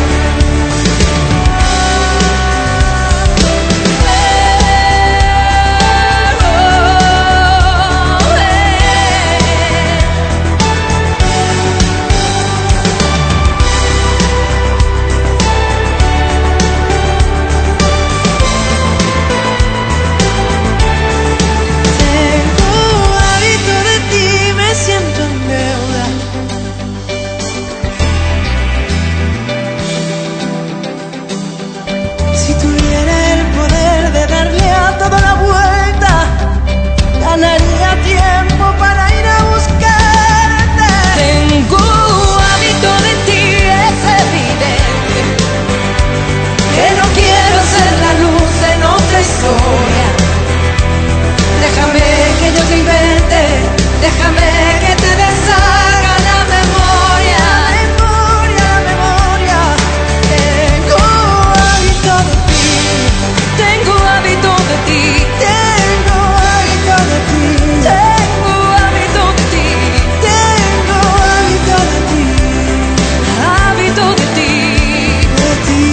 Ganaría tiempo para ir a buscarte.
Tengo hábito de ti, es evidente que no quiero ser la luz en otra historia. Déjame que yo te invente, déjame que te deshaga la memoria.
Memoria, memoria. Tengo hábito de ti,
tengo hábito de ti.
Tengo hábito de ti,
tengo hábito de ti,
tengo hábito de ti,
hábito de ti,
de ti.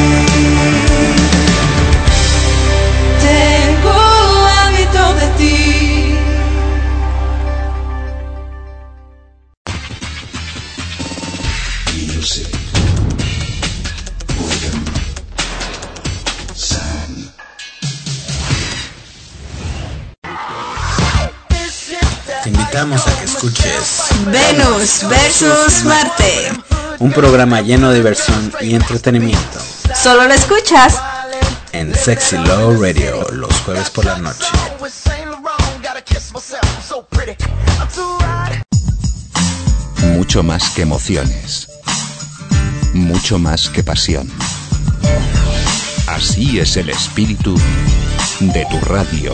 Tengo hábito de ti.
Music. Boredom. Sound.
Te invitamos a que escuches
Venus versus Marte.
un programa lleno de diversión y entretenimiento
Solo lo escuchas
en Sexy Love Radio los jueves por la noche.
Mucho más que emociones. Mucho más que pasión. Así es el espíritu de tu radio.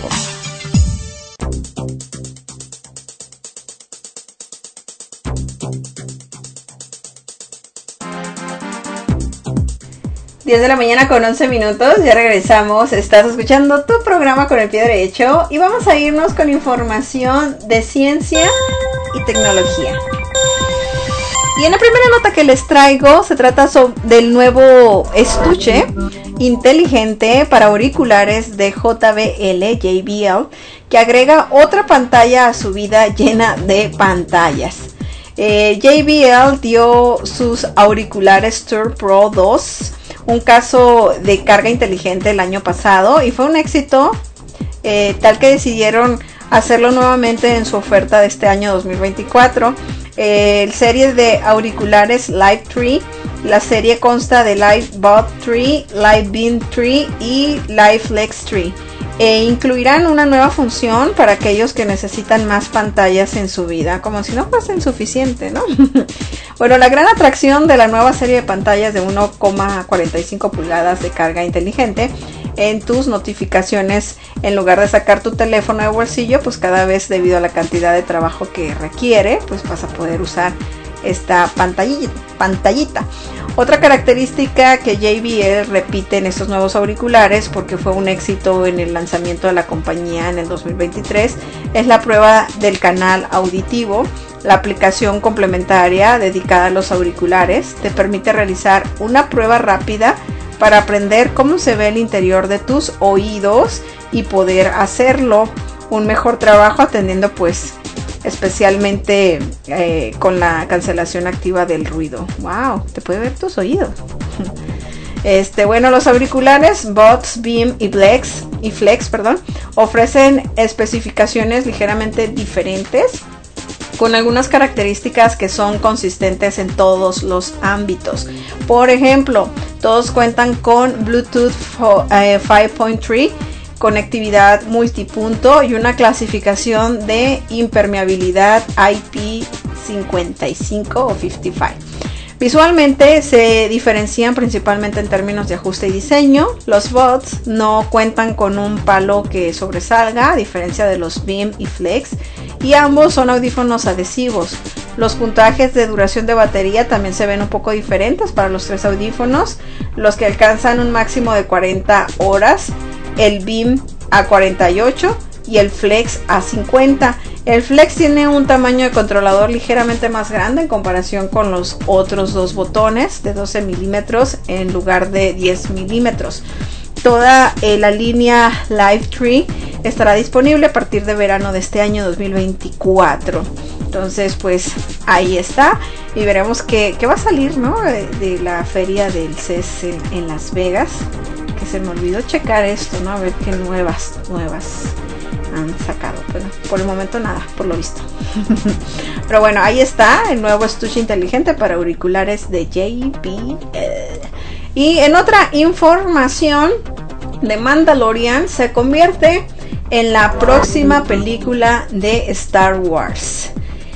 diez de la mañana con once minutos, ya regresamos. Estás escuchando tu programa con el pie derecho y vamos a irnos con información de ciencia y tecnología. Y en la primera nota que les traigo se trata sobre, del nuevo estuche inteligente para auriculares de J B L, J B L, que agrega otra pantalla a su vida llena de pantallas. Eh, J B L dio sus auriculares Tour Pro dos, un caso de carga inteligente el año pasado, y fue un éxito eh, tal que decidieron hacerlo nuevamente en su oferta de este año dos mil veinticuatro. Eh, el serie de auriculares Live tres, la serie consta de Live Bud tres, Live Beam tres y Live Flex tres. E incluirán una nueva función para aquellos que necesitan más pantallas en su vida, como si no fuesen suficiente, ¿no? Bueno, la gran atracción de la nueva serie de pantallas de uno coma cuarenta y cinco pulgadas de carga inteligente en tus notificaciones, en lugar de sacar tu teléfono de bolsillo, pues cada vez debido a la cantidad de trabajo que requiere, pues vas a poder usar esta pantallita. pantallita. Otra característica que J B L repite en estos nuevos auriculares, porque fue un éxito en el lanzamiento de la compañía en el dos mil veintitrés, es la prueba del canal auditivo. La aplicación complementaria dedicada a los auriculares te permite realizar una prueba rápida para aprender cómo se ve el interior de tus oídos y poder hacerlo un mejor trabajo atendiendo pues especialmente eh, con la cancelación activa del ruido. Wow, te puede ver tus oídos. Este, bueno, los auriculares Buds, Beam y Flex, y Flex, perdón, ofrecen especificaciones ligeramente diferentes, con algunas características que son consistentes en todos los ámbitos. Por ejemplo, todos cuentan con Bluetooth cinco punto tres, conectividad multipunto y una clasificación de impermeabilidad I P cincuenta y cinco o cincuenta y cinco. Visualmente se diferencian principalmente en términos de ajuste y diseño. Los Buds no cuentan con un palo que sobresalga, a diferencia de los Beam y Flex, y ambos son audífonos adhesivos. Los puntajes de duración de batería también se ven un poco diferentes para los tres audífonos, los que alcanzan un máximo de cuarenta horas, el Beam a cuarenta y ocho y el Flex a cincuenta. El Flex tiene un tamaño de controlador ligeramente más grande en comparación con los otros dos botones, de doce milímetros en lugar de diez milímetros. Toda eh, la línea Live tres estará disponible a partir de verano de este año dos mil veinticuatro. Entonces pues ahí está, y veremos qué, qué va a salir, ¿no? de, de la feria del C E S en, en Las Vegas, que se me olvidó checar esto, ¿no? A ver qué nuevas nuevas han sacado, pero por el momento nada, por lo visto. Pero bueno, ahí está el nuevo estuche inteligente para auriculares de J B L. Y en otra información, The Mandalorian se convierte en la próxima película de Star Wars.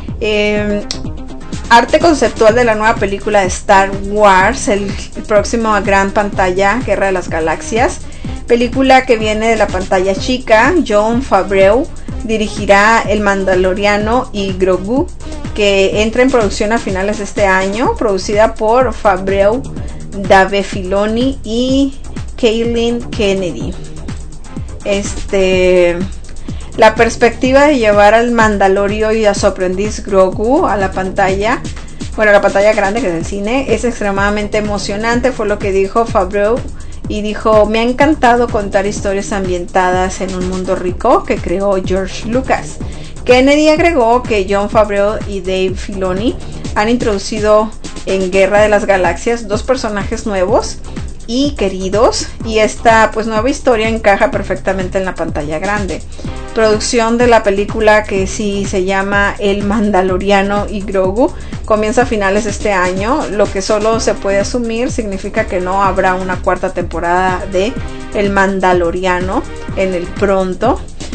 Eh, arte conceptual de la nueva película de Star Wars, el, el próximo a gran pantalla, Guerra de las Galaxias, película que viene de la pantalla chica. Jon Favreau dirigirá El Mandaloriano y Grogu, que entra en producción a finales de este año, producida por Favreau, Dave Filoni y Kathleen Kennedy. Este, la perspectiva de llevar al Mandalorio y a su aprendiz Grogu a la pantalla, bueno, la pantalla grande, que es el cine, es extremadamente emocionante, fue lo que dijo Favreau. Y dijo: me ha encantado contar historias ambientadas en un mundo rico que creó George Lucas. Kennedy agregó que Jon Favreau y Dave Filoni han introducido en Guerra de las Galaxias dos personajes nuevos y queridos, y esta pues nueva historia encaja perfectamente en la pantalla grande. Producción de la película, que sí se llama El Mandaloriano y Grogu, comienza a finales de este año, lo que solo se puede asumir significa que no habrá una cuarta temporada de El Mandaloriano en el pronto.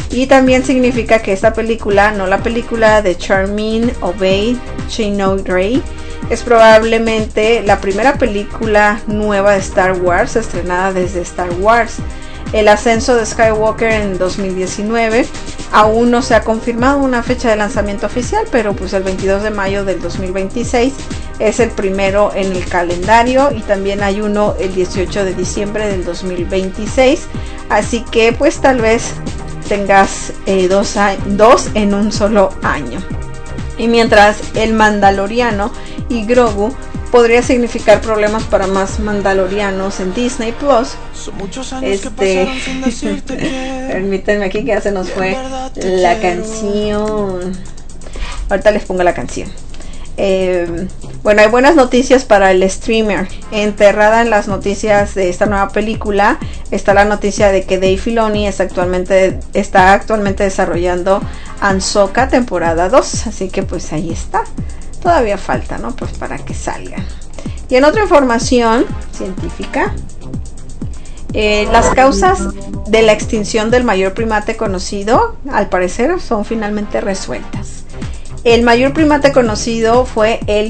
Y también significa que esta película, no la película de Charmin Obey Chinoy, es probablemente la primera película nueva de Star Wars estrenada desde Star Wars. El ascenso de Skywalker en dos mil diecinueve. Aún no se ha confirmado una fecha de lanzamiento oficial, pero pues el veintidós de mayo del dos mil veintiséis es el primero en el calendario, y también hay uno el dieciocho de diciembre del dos mil veintiséis. Así que pues tal vez tengas eh, dos, dos en un solo año. Y mientras el Mandaloriano y Grogu podría significar problemas para más mandalorianos en Disney Plus, este permítanme aquí que ya se nos fue la canción. Ahorita les pongo la canción. Eh, bueno, hay buenas noticias para el streamer. Enterrada en las noticias de esta nueva película está la noticia de que Dave Filoni es actualmente, está actualmente desarrollando Ahsoka temporada dos. Así que pues ahí está. Todavía falta, ¿no? Pues para que salgan. Y en otra información científica, eh, las causas de la extinción del mayor primate conocido, al parecer, son finalmente resueltas. El mayor primate conocido fue el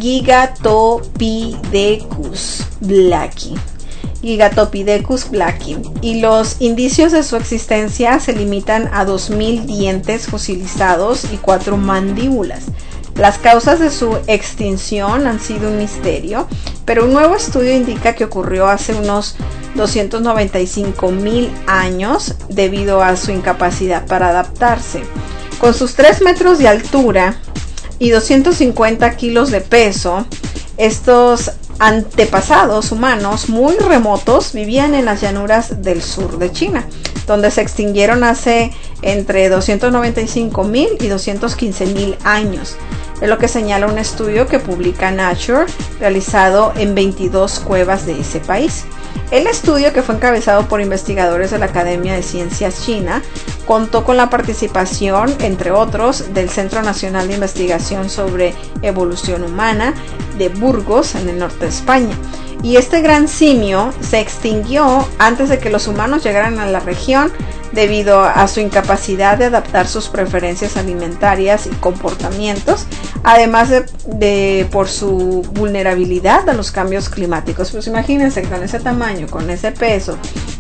Gigantopithecus blacki. Gigantopithecus blacki. Y los indicios de su existencia se limitan a dos mil dientes fosilizados y cuatro mandíbulas. Las causas de su extinción han sido un misterio, pero un nuevo estudio indica que ocurrió hace unos doscientos noventa y cinco mil años debido a su incapacidad para adaptarse. Con sus tres metros de altura y doscientos cincuenta kilos de peso, estos antepasados humanos muy remotos vivían en las llanuras del sur de China, donde se extinguieron hace entre doscientos noventa y cinco mil y doscientos quince mil años. Es lo que señala un estudio que publica Nature, realizado en veintidós cuevas de ese país. El estudio, que fue encabezado por investigadores de la Academia de Ciencias China, contó con la participación, entre otros, del Centro Nacional de Investigación sobre Evolución Humana de Burgos, en el norte de España. Y este gran simio se extinguió antes de que los humanos llegaran a la región debido a su incapacidad de adaptar sus preferencias alimentarias y comportamientos, además de, de por su vulnerabilidad a los cambios climáticos. Pues imagínense, con ese tamaño, con ese peso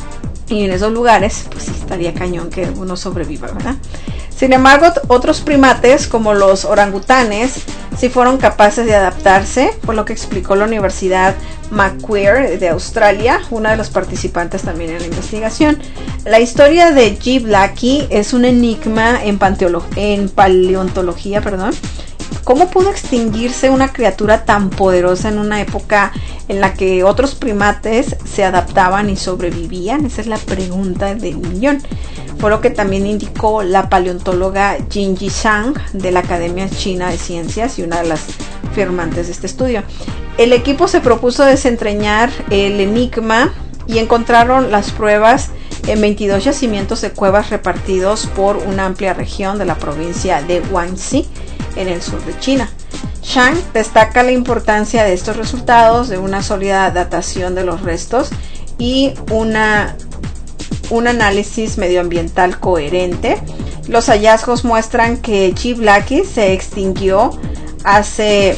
y en esos lugares, pues sí estaría cañón que uno sobreviva, ¿verdad? Sin embargo, otros primates, como los orangutanes, sí fueron capaces de adaptarse, por lo que explicó la Universidad Macquarie de Australia, una de los participantes también en la investigación. La historia de G. blacki es un enigma en, en paleontología, perdón. ¿Cómo pudo extinguirse una criatura tan poderosa en una época en la que otros primates se adaptaban y sobrevivían? Esa es la pregunta del millón. Fue lo que también indicó la paleontóloga Jinji Zhang de la Academia China de Ciencias y una de las firmantes de este estudio. El equipo se propuso desentrañar el enigma y encontraron las pruebas en veintidós yacimientos de cuevas repartidos por una amplia región de la provincia de Guangxi, en el sur de China. Zhang destaca la importancia de estos resultados, de una sólida datación de los restos y una, un análisis medioambiental coherente. Los hallazgos muestran que G. blacki se extinguió hace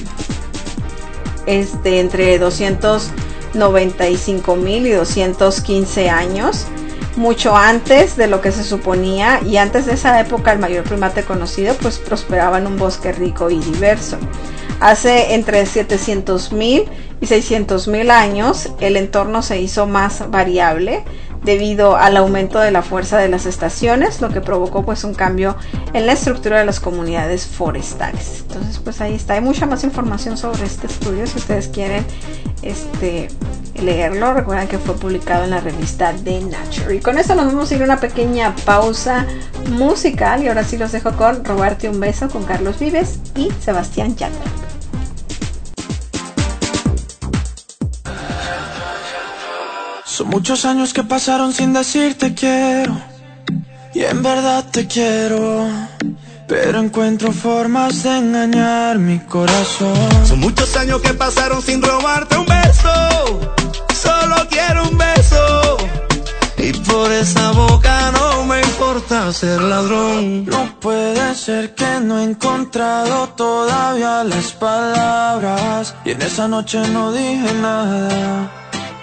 este, entre doscientos noventa y cinco mil y doscientos quince años, mucho antes de lo que se suponía, y antes de esa época el mayor primate conocido pues prosperaba en un bosque rico y diverso. Hace entre setecientos mil y seiscientos mil años el entorno se hizo más variable debido al aumento de la fuerza de las estaciones, lo que provocó pues un cambio en la estructura de las comunidades forestales. Entonces pues ahí está, hay mucha más información sobre este estudio si ustedes quieren este leerlo. Recuerden que fue publicado en la revista de Nature. Y con esto nos vamos a ir a una pequeña pausa musical y ahora sí los dejo con Robarte un beso con Carlos Vives y Sebastián Yatra.
Son muchos años que pasaron sin decirte quiero, y en verdad te quiero, pero encuentro formas de engañar mi corazón.
Son muchos años que pasaron sin robarte un beso, solo quiero un beso, y por esa boca no me importa
ser ladrón.
No puede ser que no he encontrado todavía las palabras, y en esa noche no dije nada.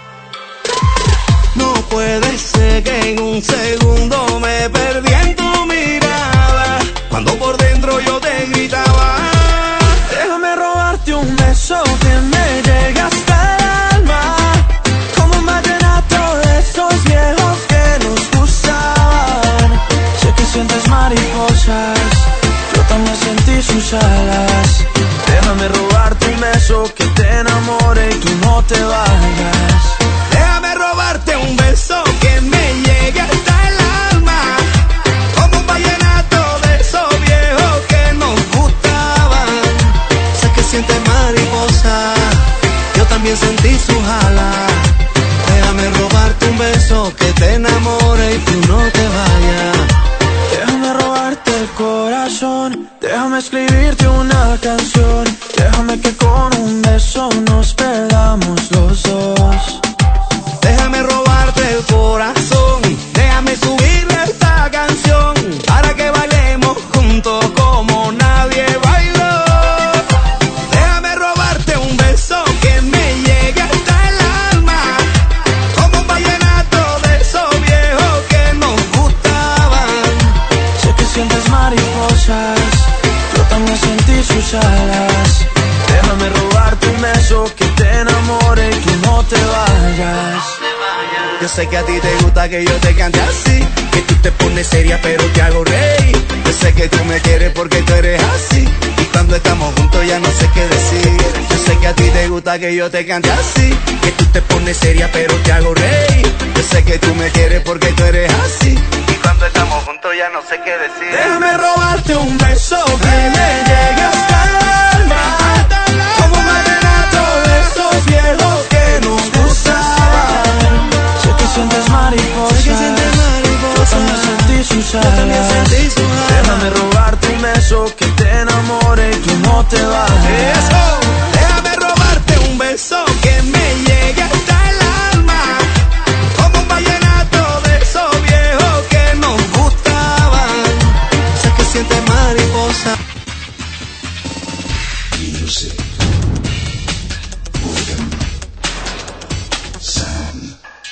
No puede ser que en un segundo me perdí en tu mirada, cuando por dentro yo te gritaba.
Déjame robarte un beso que me llegue hasta el alma, como un vallenato de esos viejos que nos gustaban. Sé que sientes mariposas, yo también sentí sus alas. Déjame robarte un beso que te enamore y tú no te vayas.
Déjame robarte un beso que me llegue hasta el alma, como un vallenato de esos viejos que nos gustaban. Sé que sientes mariposa, yo también sentí sus alas. Déjame robarte un beso que te enamore y tú no te vayas.
Déjame robarte el corazón, déjame escribirte una canción. Déjame que con un beso nos perdamos los dos.
Déjame robarte el corazón, déjame subirle esta canción, para que bailemos juntos como nadie bailó. Déjame robarte un beso que me llegue hasta el alma, como un vallenato de esos viejos que nos gustaban.
Sé que sientes mariposas, yo también sentí sus alas. Déjame robarte un beso que te enamore y tú no te vayas.
Yo sé que a ti te gusta que yo te cante así, que tú te pones seria pero te hago reír. Yo sé que tú me quieres porque tú eres así, y cuando estamos juntos ya no sé qué decir. Yo sé que a ti te gusta que yo te cante así, que tú te pones seria pero te hago reír. Yo sé que tú me quieres porque tú eres así, y cuando estamos juntos ya no sé qué decir.
Déjame robarte un beso que me llegue hasta el alma, como un vallenato de esos viejos que nos gustaban. Sé que sientes mariposas, yo también sentí sus alas. Déjame robarte un beso que te enamore y tú no te vayas.
Eso. Déjame robarte un beso que me llegue hasta el alma, como un vallenato de esos viejos que nos gustaban. Sé que sientes mariposa.
Music. Boredom. Sound.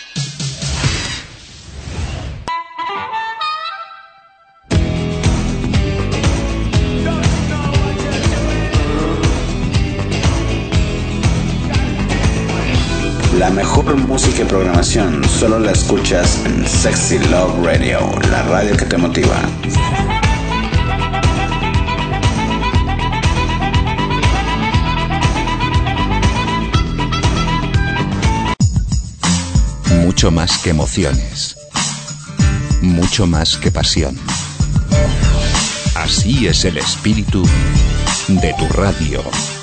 La mejor música y programación solo la escuchas en Sexy Love Radio, la radio que te motiva.
Mucho más que emociones, mucho más que pasión. Así es el espíritu de tu radio.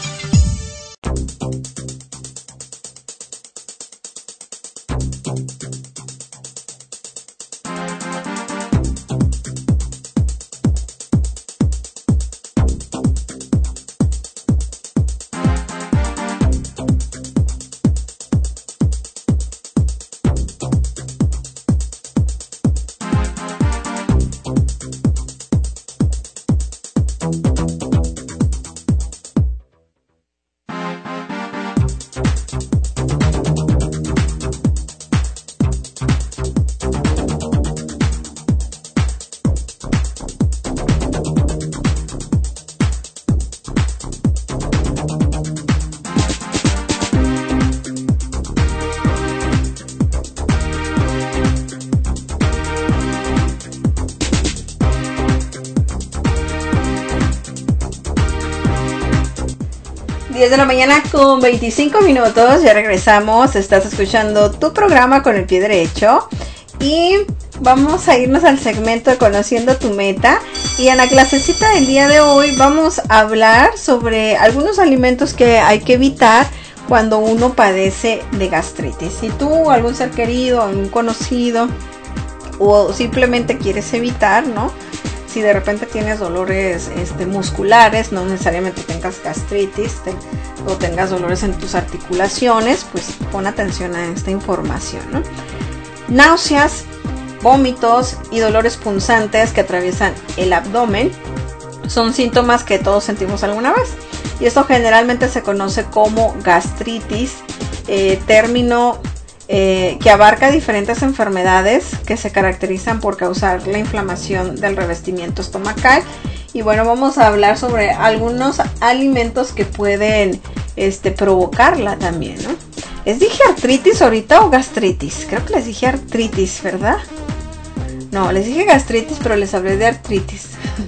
diez de la mañana con veinticinco minutos, ya regresamos, estás escuchando tu programa con el pie derecho y vamos a irnos al segmento de Conociendo tu Meta. Y en la clasecita del día de hoy vamos a hablar sobre algunos alimentos que hay que evitar cuando uno padece de gastritis. Si tú, algún ser querido, algún conocido o simplemente quieres evitar, ¿no? Si de repente tienes dolores este, musculares, no necesariamente tengas gastritis te, o tengas dolores en tus articulaciones, pues pon atención a esta información, ¿no? Náuseas, vómitos y dolores punzantes que atraviesan el abdomen. Son síntomas que todos sentimos alguna vez. Y esto generalmente se conoce como gastritis, eh, término eh, que abarca diferentes enfermedades que se caracterizan por causar la inflamación del revestimiento estomacal. Y bueno, vamos a hablar sobre algunos alimentos que pueden este, provocarla también, ¿no? ¿Les dije artritis ahorita o gastritis? Creo que les dije artritis, ¿verdad? No, les dije gastritis, pero les hablé de artritis.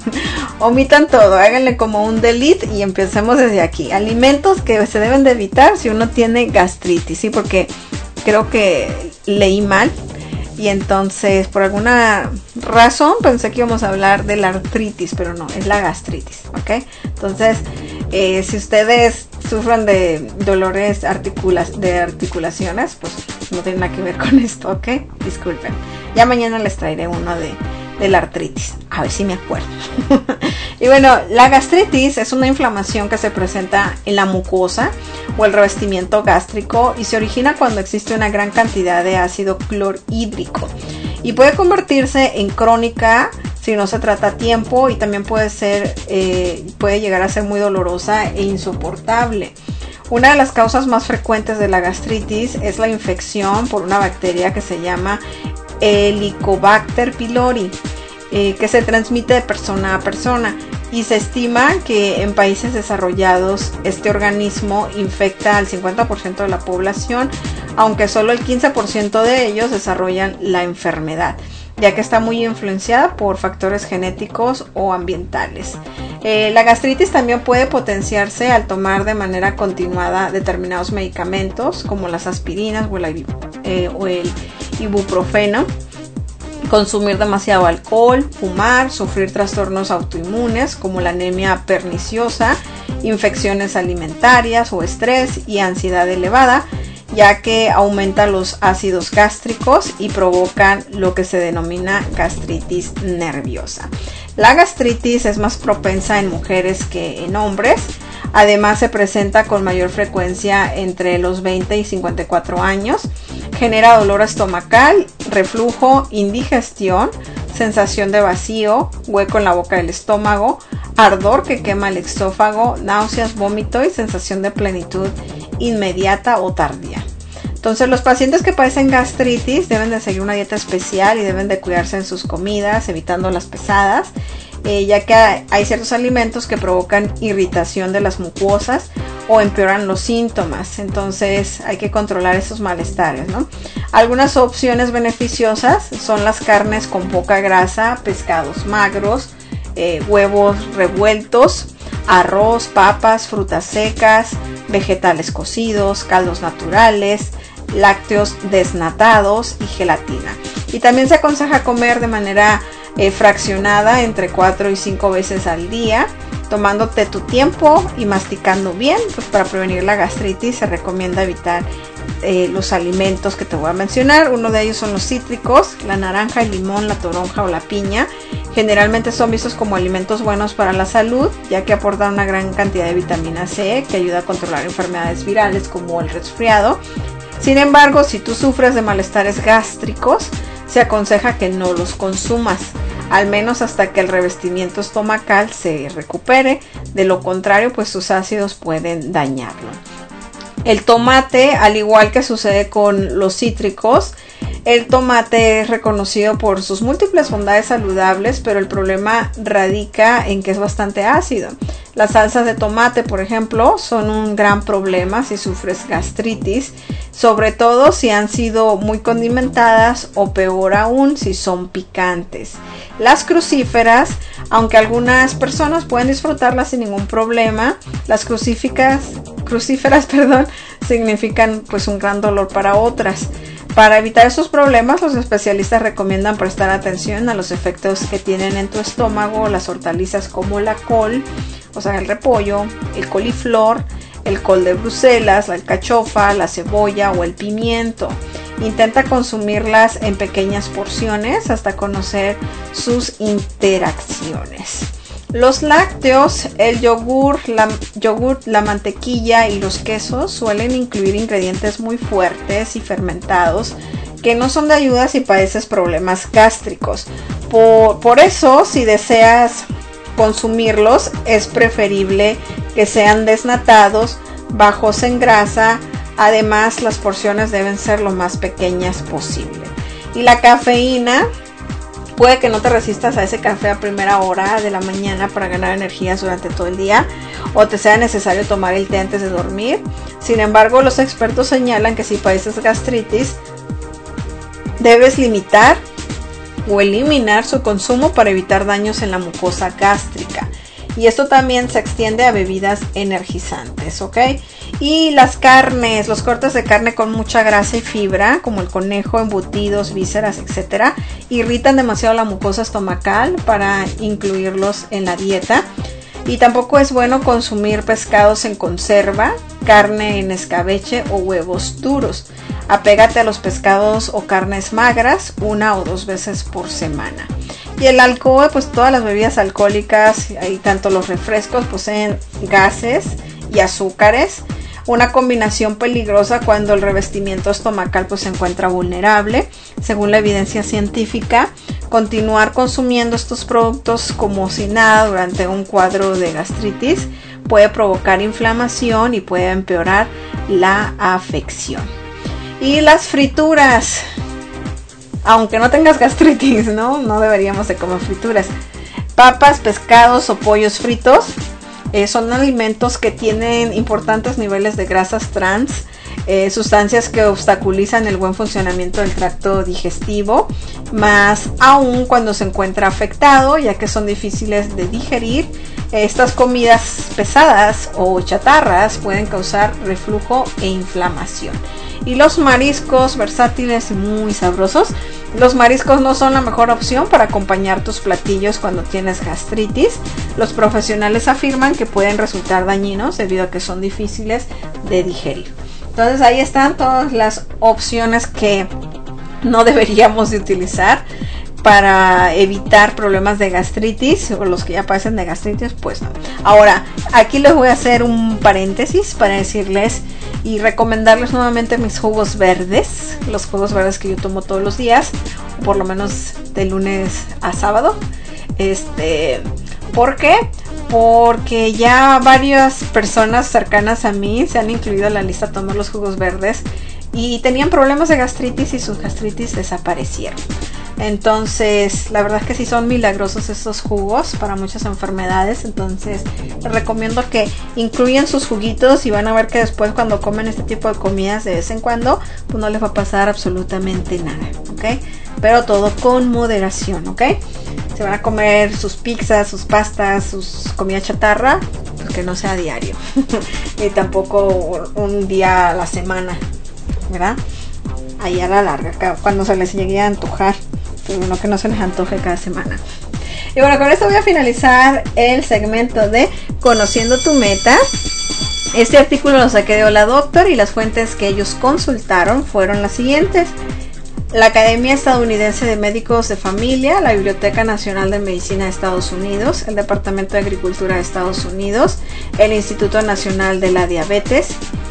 Omitan todo, háganle como un delete y empecemos desde aquí. Alimentos que se deben de evitar si uno tiene gastritis, ¿sí? Porque creo que leí mal y entonces por alguna razón pensé que íbamos a hablar de la artritis, pero no, es la gastritis, ¿ok? Entonces, eh, si ustedes sufren de dolores articulas, de articulaciones, pues no tiene nada que ver con esto, ¿ok? Disculpen. Ya mañana les traeré uno de, de la artritis, a ver si me acuerdo. Y bueno, la gastritis es una inflamación que se presenta en la mucosa o el revestimiento gástrico y se origina cuando existe una gran cantidad de ácido clorhídrico y puede convertirse en crónica si no se trata a tiempo, y también puede ser eh, puede llegar a ser muy dolorosa e insoportable. Una de las causas más frecuentes de la gastritis es la infección por una bacteria que se llama Helicobacter pylori, eh, que se transmite de persona a persona, y se estima que en países desarrollados este organismo infecta al cincuenta por ciento de la población, aunque solo el quince por ciento de ellos desarrollan la enfermedad, ya que está muy influenciada por factores genéticos o ambientales. Eh, la gastritis también puede potenciarse al tomar de manera continuada determinados medicamentos como las aspirinas o el, eh, o el ibuprofeno, consumir demasiado alcohol, fumar, sufrir trastornos autoinmunes como la anemia perniciosa, infecciones alimentarias o estrés y ansiedad elevada, ya que aumenta los ácidos gástricos y provocan lo que se denomina gastritis nerviosa. La gastritis es más propensa en mujeres que en hombres. Además, se presenta con mayor frecuencia entre los veinte y cincuenta y cuatro años. Genera dolor estomacal, reflujo, indigestión, sensación de vacío, hueco en la boca del estómago, ardor que quema el esófago, náuseas, vómito y sensación de plenitud inmediata o tardía. Entonces, los pacientes que padecen gastritis deben de seguir una dieta especial y deben de cuidarse en sus comidas, evitando las pesadas, eh, ya que hay ciertos alimentos que provocan irritación de las mucosas o empeoran los síntomas. Entonces, hay que controlar esos malestares, ¿no? Algunas opciones beneficiosas son las carnes con poca grasa, pescados magros, eh, huevos revueltos, arroz, papas, frutas secas, vegetales cocidos, caldos naturales, lácteos desnatados y gelatina. Y también se aconseja comer de manera eh, fraccionada entre cuatro y cinco veces al día, tomándote tu tiempo y masticando bien. Pues para prevenir la gastritis se recomienda evitar eh, los alimentos que te voy a mencionar. Uno de ellos son los cítricos, la naranja, el limón, la toronja o la piña. Generalmente son vistos como alimentos buenos para la salud, ya que aportan una gran cantidad de vitamina C que ayuda a controlar enfermedades virales como el resfriado. Sin embargo, si tú sufres de malestares gástricos, se aconseja que no los consumas, al menos hasta que el revestimiento estomacal se recupere. De lo contrario, pues sus ácidos pueden dañarlo. El tomate, al igual que sucede con los cítricos, el tomate es reconocido por sus múltiples bondades saludables, pero el problema radica en que es bastante ácido. Las salsas de tomate, por ejemplo, son un gran problema si sufres gastritis, sobre todo si han sido muy condimentadas o peor aún si son picantes. Las crucíferas, aunque algunas personas pueden disfrutarlas sin ningún problema, las crucíficas, crucíferas, perdón, significan pues un gran dolor para otras. Para evitar esos problemas, los especialistas recomiendan prestar atención a los efectos que tienen en tu estómago las hortalizas como la col, o sea, el repollo, el coliflor, el col de Bruselas, la alcachofa, la cebolla o el pimiento. Intenta consumirlas en pequeñas porciones hasta conocer sus interacciones. Los lácteos, el yogur, la, yogur, la mantequilla y los quesos suelen incluir ingredientes muy fuertes y fermentados que no son de ayuda si padeces problemas gástricos. Por, por eso, si deseas consumirlos, es preferible que sean desnatados, bajos en grasa. Además, las porciones deben ser lo más pequeñas posible. Y la cafeína, puede que no te resistas a ese café a primera hora de la mañana para ganar energías durante todo el día, o te sea necesario tomar el té antes de dormir. Sin embargo, los expertos señalan que si padeces gastritis, debes limitar o eliminar su consumo para evitar daños en la mucosa gástrica. Y esto también se extiende a bebidas energizantes, ¿ok? Y las carnes, los cortes de carne con mucha grasa y fibra, como el conejo, embutidos, vísceras, etcétera, irritan demasiado la mucosa estomacal para incluirlos en la dieta. Y tampoco es bueno consumir pescados en conserva, carne en escabeche o huevos duros. Apégate a los pescados o carnes magras una o dos veces por semana. Y el alcohol, pues todas las bebidas alcohólicas y tanto los refrescos poseen gases y azúcares. Una combinación peligrosa cuando el revestimiento estomacal pues se encuentra vulnerable. Según la evidencia científica, continuar consumiendo estos productos como si nada durante un cuadro de gastritis puede provocar inflamación y puede empeorar la afección. Y las frituras, aunque no tengas gastritis, ¿no? No deberíamos de comer frituras. Papas, pescados o pollos fritos eh, son alimentos que tienen importantes niveles de grasas trans, eh, sustancias que obstaculizan el buen funcionamiento del tracto digestivo, más aún cuando se encuentra afectado, ya que son difíciles de digerir. Estas comidas pesadas o chatarras pueden causar reflujo e inflamación. Y los mariscos, versátiles y muy sabrosos. Los mariscos no son la mejor opción para acompañar tus platillos cuando tienes gastritis. Los profesionales afirman que pueden resultar dañinos debido a que son difíciles de digerir. Entonces ahí están todas las opciones que no deberíamos de utilizar para evitar problemas de gastritis, o los que ya padecen de gastritis, pues no. Ahora, aquí les voy a hacer un paréntesis para decirles y recomendarles nuevamente mis jugos verdes, los jugos verdes que yo tomo todos los días, por lo menos de lunes a sábado. Este, ¿por qué? Porque ya varias personas cercanas a mí se han incluido en la lista a tomar los jugos verdes y tenían problemas de gastritis y sus gastritis desaparecieron. Entonces, la verdad es que sí son milagrosos estos jugos para muchas enfermedades. Entonces, les recomiendo que incluyan sus juguitos y van a ver que después cuando comen este tipo de comidas de vez en cuando, pues no les va a pasar absolutamente nada, ¿ok? Pero todo con moderación, ¿ok? Se van a comer sus pizzas, sus pastas, sus comida chatarra, pues que no sea diario. Y tampoco un día a la semana, ¿verdad? Ahí a la larga, cuando se les llegue a antojar. Pero no, que no se les antoje cada semana. Y bueno, con esto voy a finalizar el segmento de Conociendo tu Meta. Este artículo lo saqué de Hola Doctor y las fuentes que ellos consultaron fueron las siguientes: la Academia Estadounidense de Médicos de Familia, la Biblioteca Nacional de Medicina de Estados Unidos, el Departamento de Agricultura de Estados Unidos, el Instituto Nacional de la Diabetes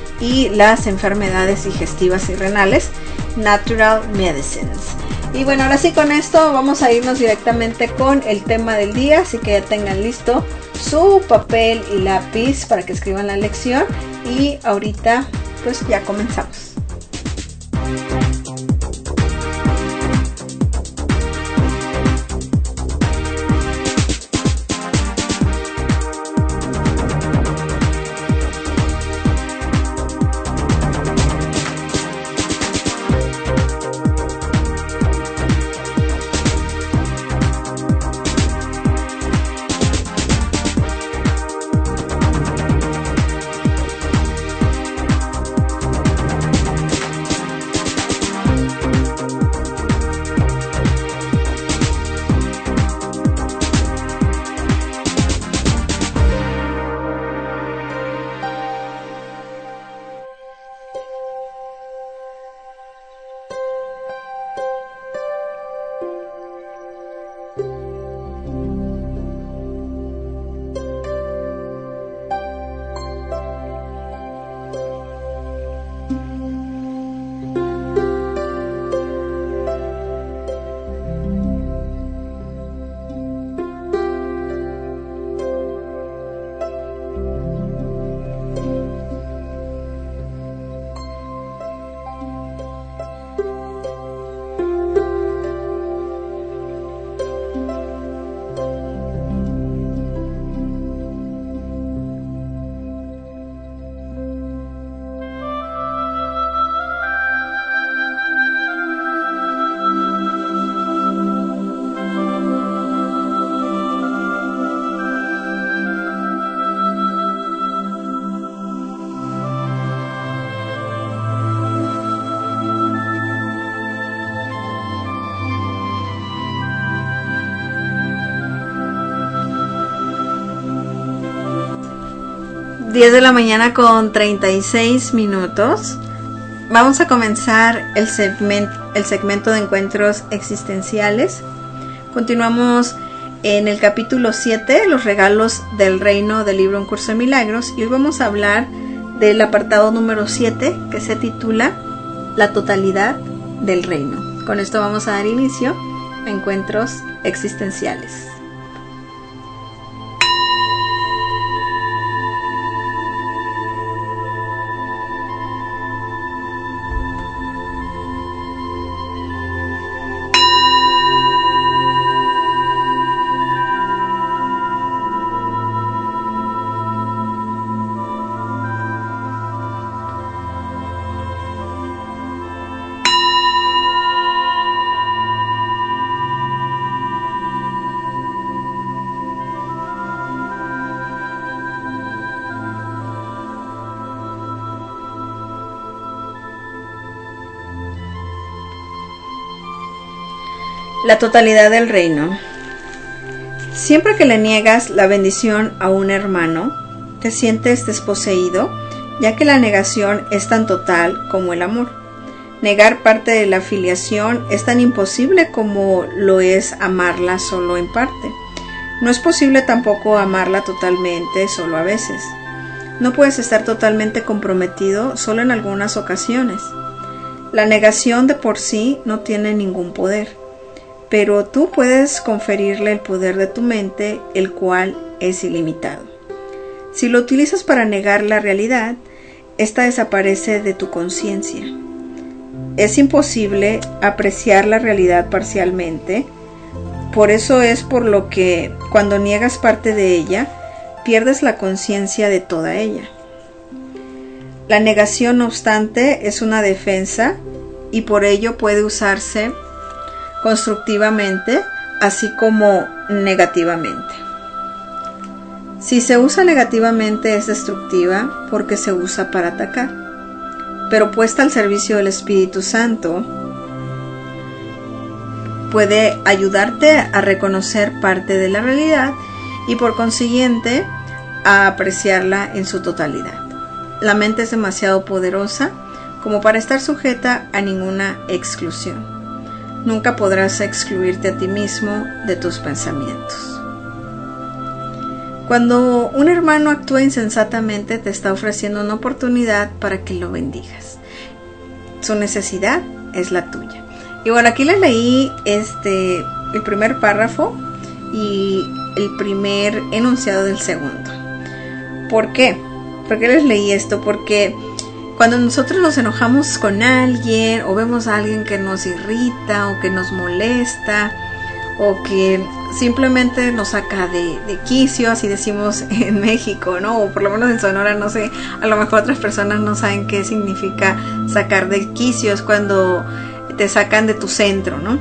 y las Enfermedades Digestivas y Renales, Natural Medicines. Y bueno, ahora sí, con esto vamos a irnos directamente con el tema del día, así que ya tengan listo su papel y lápiz para que escriban la lección y ahorita pues ya comenzamos. diez de la mañana con treinta y seis minutos. Vamos a comenzar el segmento, el segmento de encuentros existenciales. Continuamos en el capítulo siete, los regalos del reino del libro Un Curso de Milagros, y hoy vamos a hablar del apartado número siete, que se titula La totalidad del reino. Con esto vamos a dar inicio a encuentros existenciales. La totalidad del reino. Siempre que le niegas la bendición a un hermano, te sientes desposeído, ya que la negación es tan total como el amor. Negar parte de la filiación es tan imposible como lo es amarla solo en parte. No es posible tampoco amarla totalmente solo a veces. No puedes estar totalmente comprometido solo en algunas ocasiones. La negación de por sí no tiene ningún poder. Pero tú puedes conferirle el poder de tu mente, el cual es ilimitado. Si lo utilizas para negar la realidad, esta desaparece de tu conciencia. Es imposible apreciar la realidad parcialmente, por eso es por lo que cuando niegas parte de ella, pierdes la conciencia de toda ella. La negación, no obstante, es una defensa y por ello puede usarse constructivamente, así como negativamente. Si se usa negativamente es destructiva porque se usa para atacar, pero puesta al servicio del Espíritu Santo puede ayudarte a reconocer parte de la realidad y por consiguiente a apreciarla en su totalidad. La mente es demasiado poderosa como para estar sujeta a ninguna exclusión. Nunca podrás excluirte a ti mismo de tus pensamientos. Cuando un hermano actúa insensatamente, te está ofreciendo una oportunidad para que lo bendigas. Su necesidad es la tuya. Y bueno, aquí les leí este, el primer párrafo y el primer enunciado del segundo. ¿Por qué? ¿Por qué les leí esto? Porque cuando nosotros nos enojamos con alguien o vemos a alguien que nos irrita o que nos molesta o que simplemente nos saca de, de quicio, así decimos en México, ¿no? O por lo menos en Sonora, no sé, a lo mejor otras personas no saben qué significa sacar de quicios cuando te sacan de tu centro, ¿no?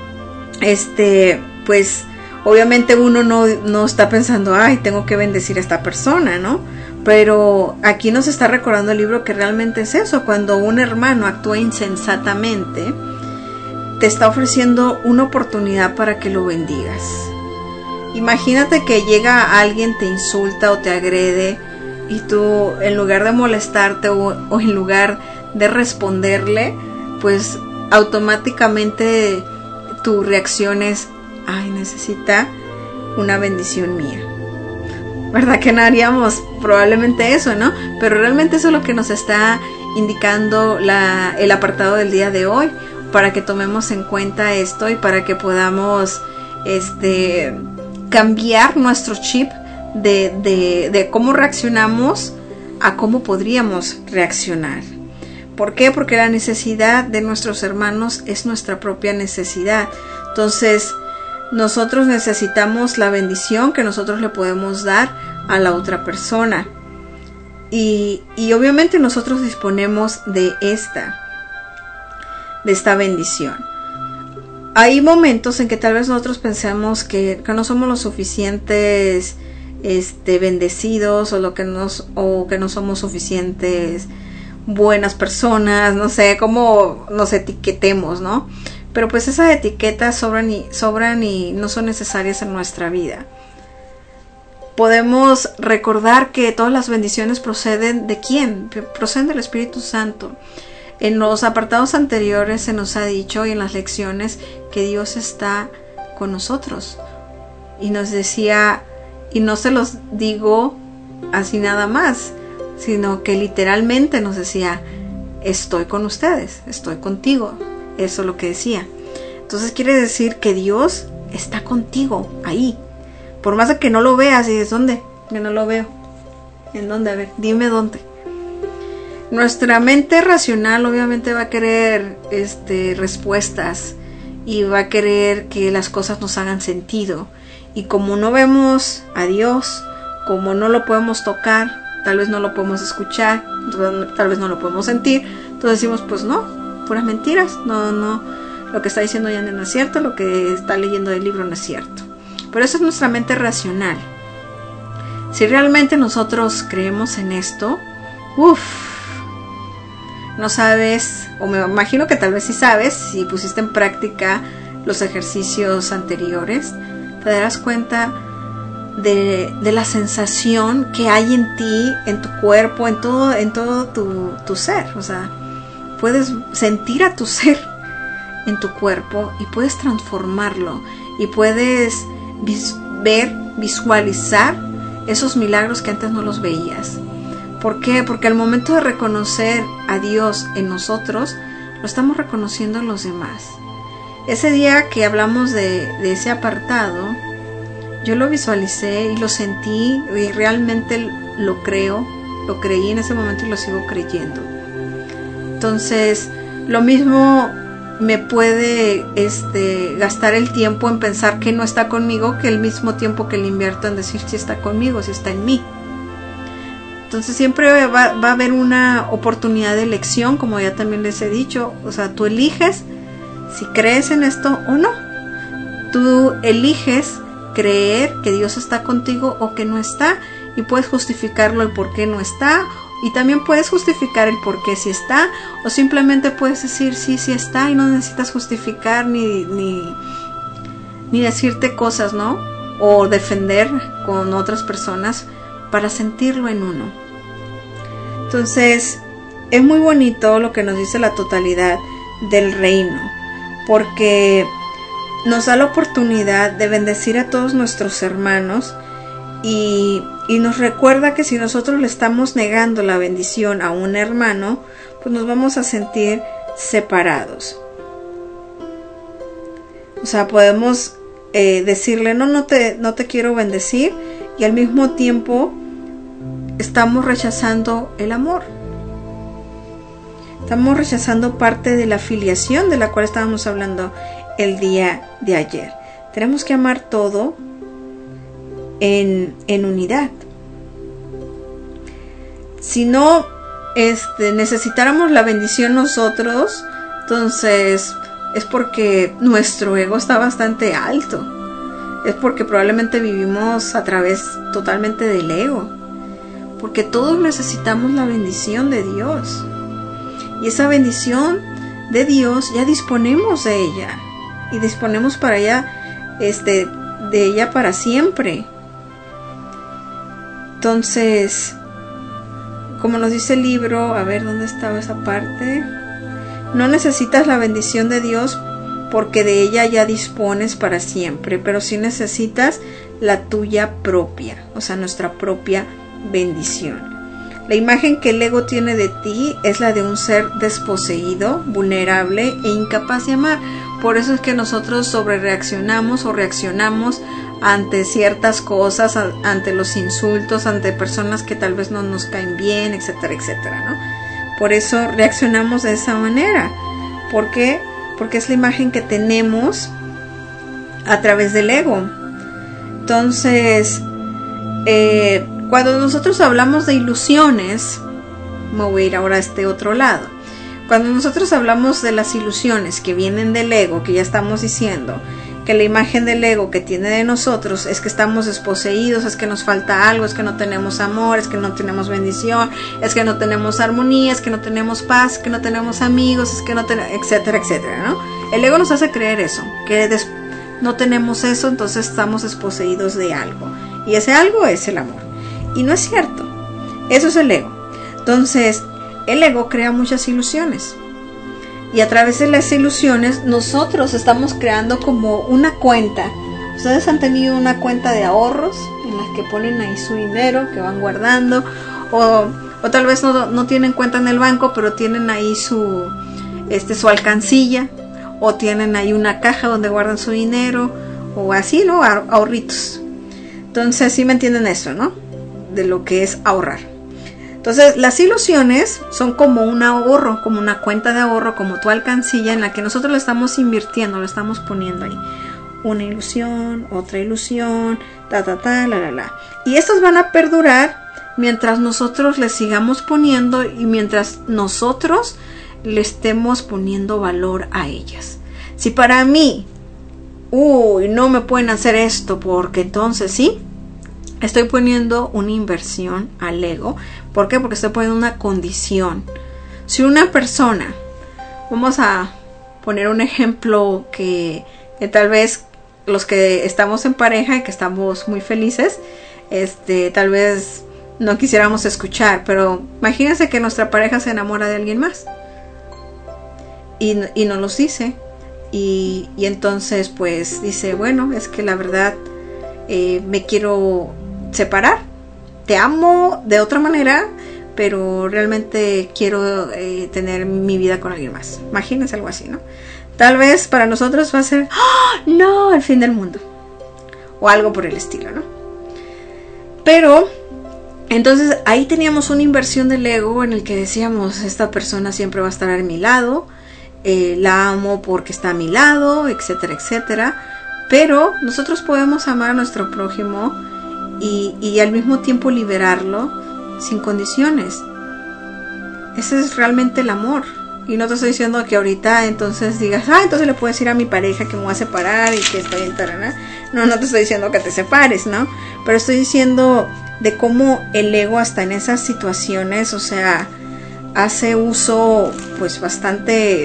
Este, pues obviamente uno no, no está pensando, ay, tengo que bendecir a esta persona, ¿no? Pero aquí nos está recordando el libro que realmente es eso. Cuando un hermano actúa insensatamente, te está ofreciendo una oportunidad para que lo bendigas. Imagínate que llega alguien, te insulta o te agrede y tú, en lugar de molestarte o, o en lugar de responderle, pues automáticamente tu reacción es, ay, necesita una bendición mía. ¿Verdad que no haríamos probablemente eso, no? Pero realmente eso es lo que nos está indicando la, el apartado del día de hoy, para que tomemos en cuenta esto y para que podamos este, cambiar nuestro chip de, de, de cómo reaccionamos a cómo podríamos reaccionar. ¿Por qué? Porque la necesidad de nuestros hermanos es nuestra propia necesidad. Entonces, nosotros necesitamos la bendición que nosotros le podemos dar a la otra persona. Y, y obviamente nosotros disponemos de esta, de esta bendición. Hay momentos en que tal vez nosotros pensemos que, que no somos lo suficientes este, bendecidos o, lo que nos, o que no somos suficientes buenas personas, no sé, cómo nos etiquetemos, ¿no? Pero pues esas etiquetas sobran y, sobran y no son necesarias en nuestra vida. podemos recordar que todas las bendiciones proceden ¿de quién? Proceden del Espíritu Santo. En los apartados anteriores se nos ha dicho, y en las lecciones, que Dios está con nosotros. Y nos decía, y no se los digo así nada más, sino que literalmente nos decía, estoy con ustedes, estoy contigo. Eso es lo que decía. Entonces quiere decir que Dios está contigo, ahí. Por más de que no lo veas, y dices, ¿dónde? Que no lo veo. ¿En dónde? A ver, dime dónde. Nuestra mente racional obviamente va a querer este, respuestas, y va a querer que las cosas nos hagan sentido. Y como no vemos a Dios, como no lo podemos tocar, tal vez no lo podemos escuchar, tal vez no lo podemos sentir, entonces decimos, pues no, puras mentiras, no, no, lo que está diciendo ya no es cierto, lo que está leyendo del libro no es cierto. Pero eso es nuestra mente racional. Si realmente nosotros creemos en esto, uff, no sabes, o me imagino que tal vez sí sabes, si pusiste en práctica los ejercicios anteriores, te darás cuenta de, de la sensación que hay en ti, en tu cuerpo, en todo, en todo tu, tu ser. O sea, puedes sentir a tu ser en tu cuerpo y puedes transformarlo y puedes vis- ver, visualizar esos milagros que antes no los veías. ¿Por qué? Porque al momento de reconocer a Dios en nosotros, lo estamos reconociendo en los demás. Ese día que hablamos de, de ese apartado, yo lo visualicé y lo sentí y realmente lo creo, lo creí en ese momento y lo sigo creyendo. Entonces, lo mismo me puede este, gastar el tiempo en pensar que no está conmigo, que el mismo tiempo que le invierto en decir si está conmigo, si está en mí. Entonces siempre va, va a haber una oportunidad de elección, como ya también les he dicho. O sea, tú eliges si crees en esto o no. Tú eliges creer que Dios está contigo o que no está, y puedes justificarlo el por qué no está, y también puedes justificar el por qué sí está, o simplemente puedes decir sí, sí está, y no necesitas justificar ni, ni, ni decirte cosas, ¿no? O defender con otras personas para sentirlo en uno. Entonces, es muy bonito lo que nos dice la totalidad del reino, porque nos da la oportunidad de bendecir a todos nuestros hermanos y, y nos recuerda que si nosotros le estamos negando la bendición a un hermano, pues nos vamos a sentir separados. O sea, podemos eh, decirle, no, no te, no te quiero bendecir, y al mismo tiempo estamos rechazando el amor. Estamos rechazando parte de la filiación de la cual estábamos hablando el día de ayer. Tenemos que amar todo en, en unidad. Si no este, necesitáramos la bendición nosotros, entonces es porque nuestro ego está bastante alto. Es porque probablemente vivimos a través totalmente del ego. Porque todos necesitamos la bendición de Dios. Y esa bendición de Dios ya disponemos de ella. Y disponemos para ella, este, de ella para siempre. Entonces, como nos dice el libro, a ver dónde estaba esa parte. No necesitas la bendición de Dios porque de ella ya dispones para siempre, pero sí necesitas la tuya propia, o sea, nuestra propia bendición. La imagen que el ego tiene de ti es la de un ser desposeído, vulnerable e incapaz de amar. Por eso es que nosotros sobrereaccionamos o reaccionamos ante ciertas cosas, a, ante los insultos, ante personas que tal vez no nos caen bien, etcétera, etcétera, ¿no? Por eso reaccionamos de esa manera. ¿Por qué? Porque es la imagen que tenemos a través del ego. Entonces, eh, cuando nosotros hablamos de ilusiones, me voy a ir ahora a este otro lado. Cuando nosotros hablamos de las ilusiones que vienen del ego, que ya estamos diciendo que la imagen del ego que tiene de nosotros es que estamos desposeídos, es que nos falta algo, es que no tenemos amor, es que no tenemos bendición, es que no tenemos armonía, es que no tenemos paz, es que no tenemos amigos, es que no tenemos, etcétera, etcétera, ¿no? El ego nos hace creer eso, que des- no tenemos eso, entonces estamos desposeídos de algo. Y ese algo es el amor. Y no es cierto. Eso es el ego. Entonces, el ego crea muchas ilusiones. Y a través de las ilusiones, nosotros estamos creando como una cuenta. Ustedes han tenido una cuenta de ahorros en la que ponen ahí su dinero, que van guardando. O, o tal vez no, no tienen cuenta en el banco, pero tienen ahí su, este, su alcancilla. O tienen ahí una caja donde guardan su dinero. O así, ¿no? Ahorritos. Entonces, sí me entienden eso, ¿no? De lo que es ahorrar. Entonces, las ilusiones son como un ahorro, como una cuenta de ahorro, como tu alcancilla en la que nosotros lo estamos invirtiendo, lo estamos poniendo ahí. Una ilusión, otra ilusión, ta, ta, ta, la, la, la. Y estas van a perdurar mientras nosotros les sigamos poniendo y mientras nosotros le estemos poniendo valor a ellas. Si para mí, uy, no me pueden hacer esto porque entonces sí, estoy poniendo una inversión al ego. ¿Por qué? Porque estoy poniendo una condición. Si una persona, vamos a poner un ejemplo que, que tal vez los que estamos en pareja y que estamos muy felices, este, tal vez no quisiéramos escuchar, pero imagínense que nuestra pareja se enamora de alguien más y, y nos los dice. Y, y entonces pues dice, bueno, es que la verdad eh, me quiero separar, te amo de otra manera, pero realmente quiero eh, tener mi vida con alguien más. Imagínense algo así, ¿no? Tal vez para nosotros va a ser, ¡oh, no!, el fin del mundo, o algo por el estilo, ¿no? Pero entonces ahí teníamos una inversión del ego en el que decíamos, esta persona siempre va a estar a mi lado, Eh, la amo porque está a mi lado, etcétera, etcétera. Pero nosotros podemos amar a nuestro prójimo y, y al mismo tiempo liberarlo sin condiciones. Ese es realmente el amor. Y no te estoy diciendo que ahorita entonces digas, ah, entonces le puedes decir a mi pareja que me voy a separar y que estoy en tarana. No, no te estoy diciendo que te separes, ¿no? Pero estoy diciendo de cómo el ego hasta en esas situaciones, o sea, hace uso pues bastante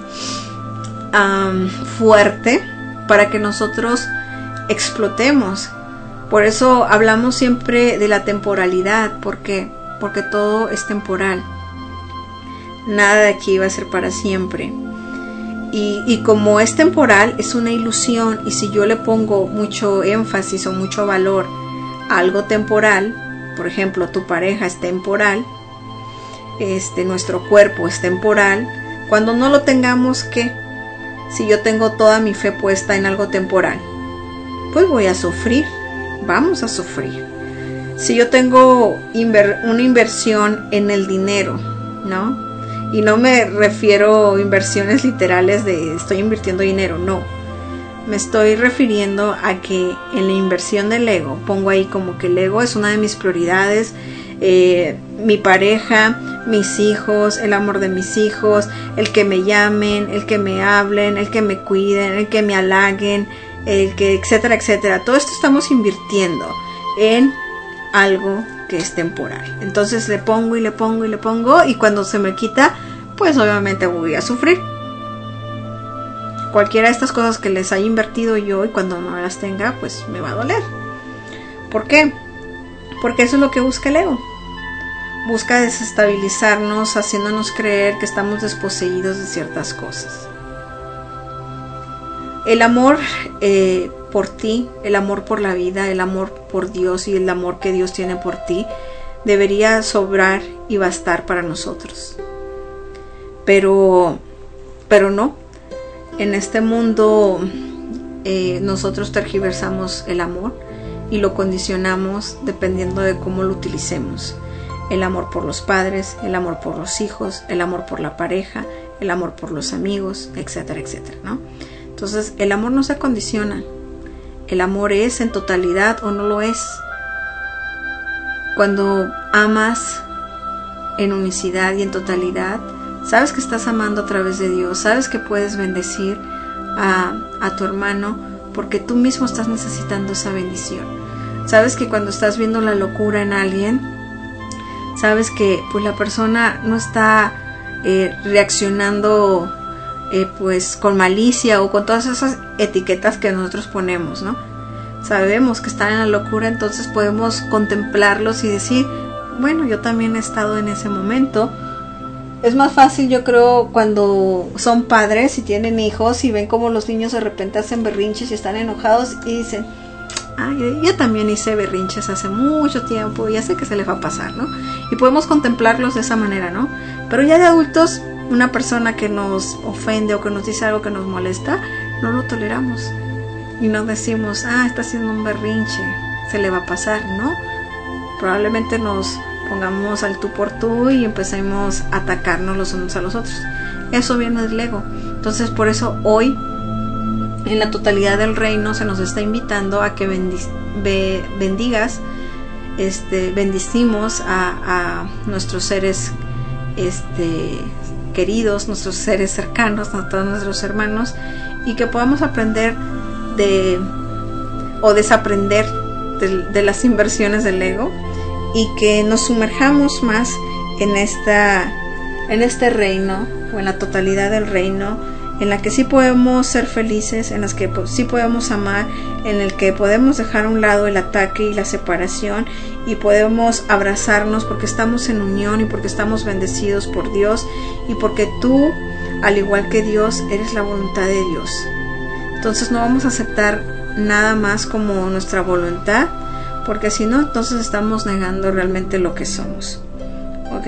um, fuerte para que nosotros explotemos. Por eso hablamos siempre de la temporalidad. ¿Por qué? Porque todo es temporal. Nada de aquí va a ser para siempre. Y, y como es temporal, es una ilusión. Y si yo le pongo mucho énfasis o mucho valor a algo temporal, por ejemplo, tu pareja es temporal, este, nuestro cuerpo es temporal, cuando no lo tengamos, ¿qué? Si yo tengo toda mi fe puesta en algo temporal, pues voy a sufrir, vamos a sufrir. Si yo tengo inver- una inversión en el dinero, ¿no? Y no me refiero a inversiones literales de estoy invirtiendo dinero, no. Me estoy refiriendo a que en la inversión del ego, pongo ahí como que el ego es una de mis prioridades, eh, mi pareja, mis hijos, el amor de mis hijos, el que me llamen, el que me hablen, el que me cuiden, el que me halaguen, el que etcétera, etcétera. Todo esto estamos invirtiendo en algo que es temporal. Entonces le pongo y le pongo y le pongo y cuando se me quita, pues obviamente voy a sufrir. Cualquiera de estas cosas que les haya invertido yo y cuando no las tenga, pues me va a doler. ¿Por qué? Porque eso es lo que busca el ego. Busca desestabilizarnos, haciéndonos creer que estamos desposeídos de ciertas cosas. El amor eh, por ti, el amor por la vida, el amor por Dios y el amor que Dios tiene por ti debería sobrar y bastar para nosotros. Pero, pero no. En este mundo eh, nosotros tergiversamos el amor y lo condicionamos dependiendo de cómo lo utilicemos. El amor por los padres, el amor por los hijos, el amor por la pareja, el amor por los amigos, etcétera, etcétera, ¿no? Entonces, el amor no se condiciona. El amor es en totalidad o no lo es. Cuando amas en unicidad y en totalidad, sabes que estás amando a través de Dios, sabes que puedes bendecir a, a tu hermano porque tú mismo estás necesitando esa bendición. Sabes que cuando estás viendo la locura en alguien, sabes que pues la persona no está eh, reaccionando eh, pues con malicia o con todas esas etiquetas que nosotros ponemos, ¿no? sabemos que están en la locura, entonces podemos contemplarlos y decir, bueno, yo también he estado en ese momento. Es más fácil, yo creo, cuando son padres y tienen hijos y ven como los niños de repente hacen berrinches y están enojados y dicen, ah, yo, yo también hice berrinches hace mucho tiempo, ya sé que se les va a pasar, ¿no? Y podemos contemplarlos de esa manera, ¿no? Pero ya de adultos, una persona que nos ofende o que nos dice algo que nos molesta, no lo toleramos. Y no decimos, ah, está haciendo un berrinche, se le va a pasar, ¿no? Probablemente nos pongamos al tú por tú y empecemos a atacarnos los unos a los otros. Eso viene del ego. Entonces, por eso hoy, en la totalidad del reino, se nos está invitando a que bendic be bendigas, este, bendicimos a, a nuestros seres este, queridos, nuestros seres cercanos, a todos nuestros hermanos, y que podamos aprender de o desaprender de, de las inversiones del ego, y que nos sumerjamos más en esta en este reino, o en la totalidad del reino, en la que sí podemos ser felices, en las que sí podemos amar, en el que podemos dejar a un lado el ataque y la separación, y podemos abrazarnos porque estamos en unión y porque estamos bendecidos por Dios, y porque tú, al igual que Dios, eres la voluntad de Dios. Entonces no vamos a aceptar nada más como nuestra voluntad, porque si no, entonces estamos negando realmente lo que somos. ¿Ok?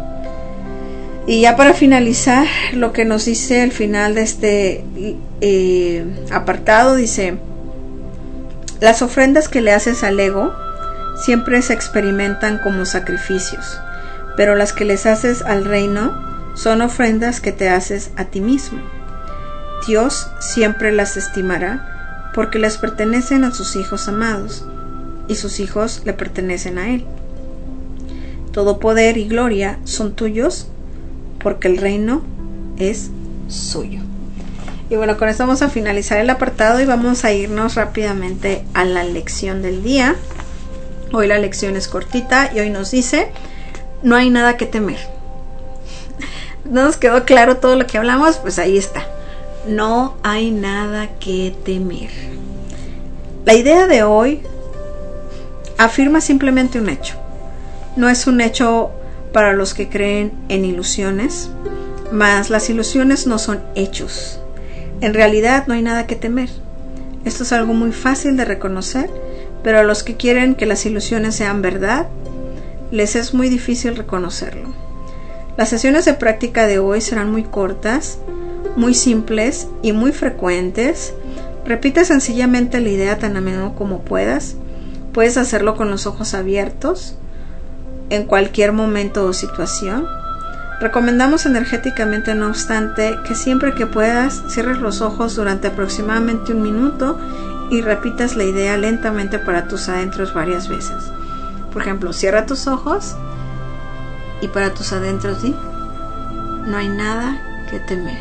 Y ya para finalizar, lo que nos dice al final de este eh, apartado, dice: las ofrendas que le haces al ego siempre se experimentan como sacrificios, pero las que les haces al reino son ofrendas que te haces a ti mismo. Dios siempre las estimará porque les pertenecen a sus hijos amados, y sus hijos le pertenecen a Él. Todo poder y gloria son tuyos, porque el reino es suyo. Y bueno, con esto vamos a finalizar el apartado y vamos a irnos rápidamente a la lección del día. Hoy la lección es cortita y hoy nos dice: no hay nada que temer. ¿No nos quedó claro todo lo que hablamos? Pues ahí está. No hay nada que temer. La idea de hoy afirma simplemente un hecho. No es un hecho para los que creen en ilusiones, mas las ilusiones no son hechos. En realidad no hay nada que temer. Esto es algo muy fácil de reconocer, pero a los que quieren que las ilusiones sean verdad, les es muy difícil reconocerlo. Las sesiones de práctica de hoy serán muy cortas, muy simples y muy frecuentes. Repite sencillamente la idea tan a menudo como puedas. Puedes hacerlo con los ojos abiertos, en cualquier momento o situación. Recomendamos energéticamente, no obstante, que siempre que puedas cierres los ojos durante aproximadamente un minuto y repitas la idea lentamente para tus adentros varias veces. Por ejemplo, cierra tus ojos y para tus adentros di: no hay nada que temer.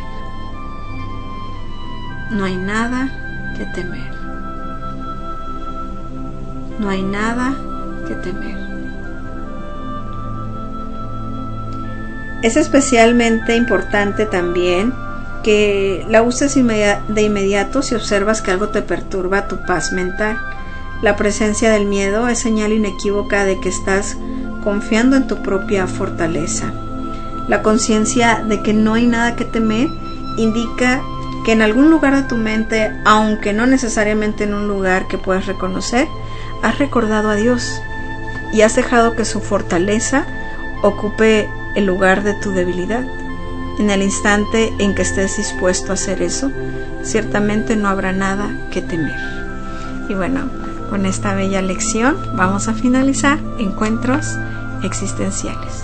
No hay nada que temer. No hay nada que temer. Es especialmente importante también que la uses de inmediato si observas que algo te perturba tu paz mental. La presencia del miedo es señal inequívoca de que estás confiando en tu propia fortaleza. La conciencia de que no hay nada que temer indica que en algún lugar de tu mente, aunque no necesariamente en un lugar que puedas reconocer, has recordado a Dios y has dejado que su fortaleza ocupe el lugar de tu debilidad. En el instante en que estés dispuesto a hacer eso, ciertamente no habrá nada que temer. Y bueno, con esta bella lección vamos a finalizar Encuentros Existenciales.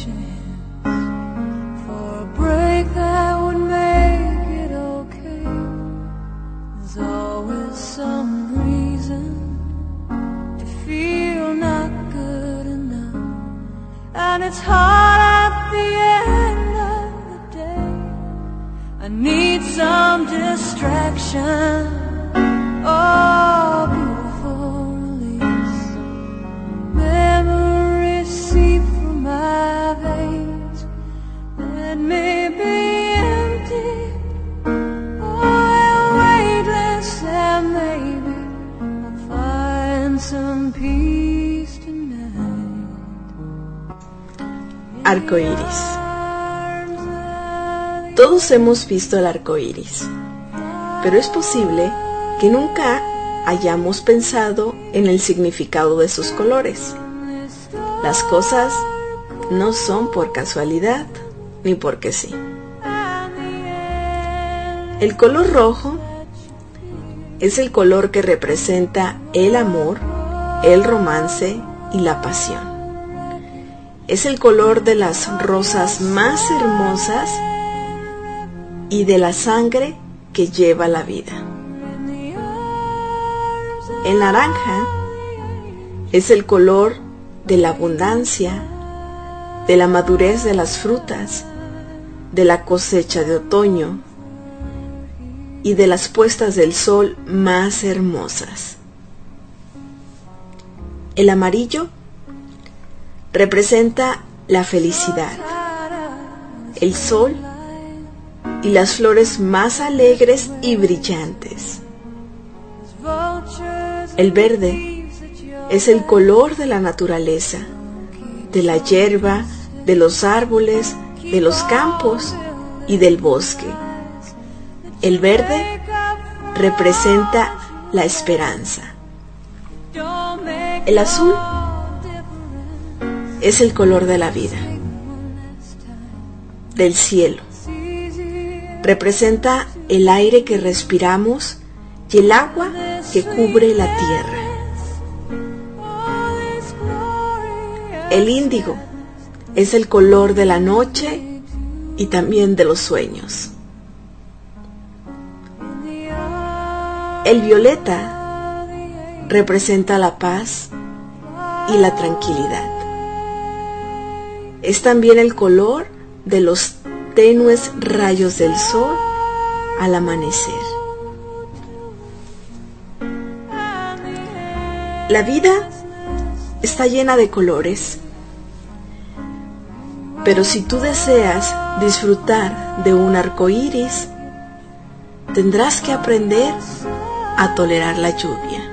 chance for a break that would make it okay. There's always some reason to feel not good enough, and it's hard at the end of the day. I need some distraction, oh, beautiful release. Memories seep from my veins that may be empty, oh, weightless, and maybe I'll find some peace tonight.
Arco iris. Todos hemos visto el arco iris, pero es posible que nunca hayamos pensado en el significado de sus colores. Las cosas no son por casualidad ni porque sí. El color rojo es el color que representa el amor, el romance y la pasión. Es el color de las rosas más hermosas y de la sangre que lleva la vida. El naranja es el color de la abundancia, de la madurez de las frutas, de la cosecha de otoño y de las puestas del sol más hermosas. El amarillo representa la felicidad, el sol y las flores más alegres y brillantes. El verde es el color de la naturaleza, de la hierba, de los árboles, de los campos y del bosque. El verde representa la esperanza. El azul es el color de la vida, del cielo. Representa el aire que respiramos y el agua que cubre la tierra. El índigo es el color de la noche y también de los sueños. El violeta representa la paz y la tranquilidad. Es también el color de los tenues rayos del sol al amanecer. La vida está llena de colores, pero si tú deseas disfrutar de un arco iris, tendrás que aprender a tolerar la lluvia.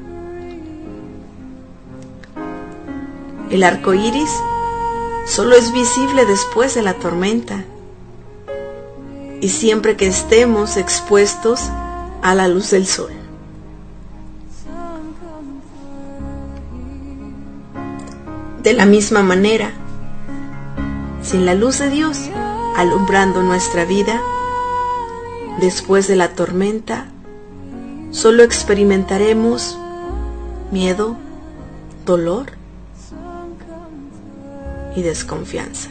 El arco iris solo es visible después de la tormenta y siempre que estemos expuestos a la luz del sol. De la misma manera, sin la luz de Dios alumbrando nuestra vida, después de la tormenta, solo experimentaremos miedo, dolor y desconfianza.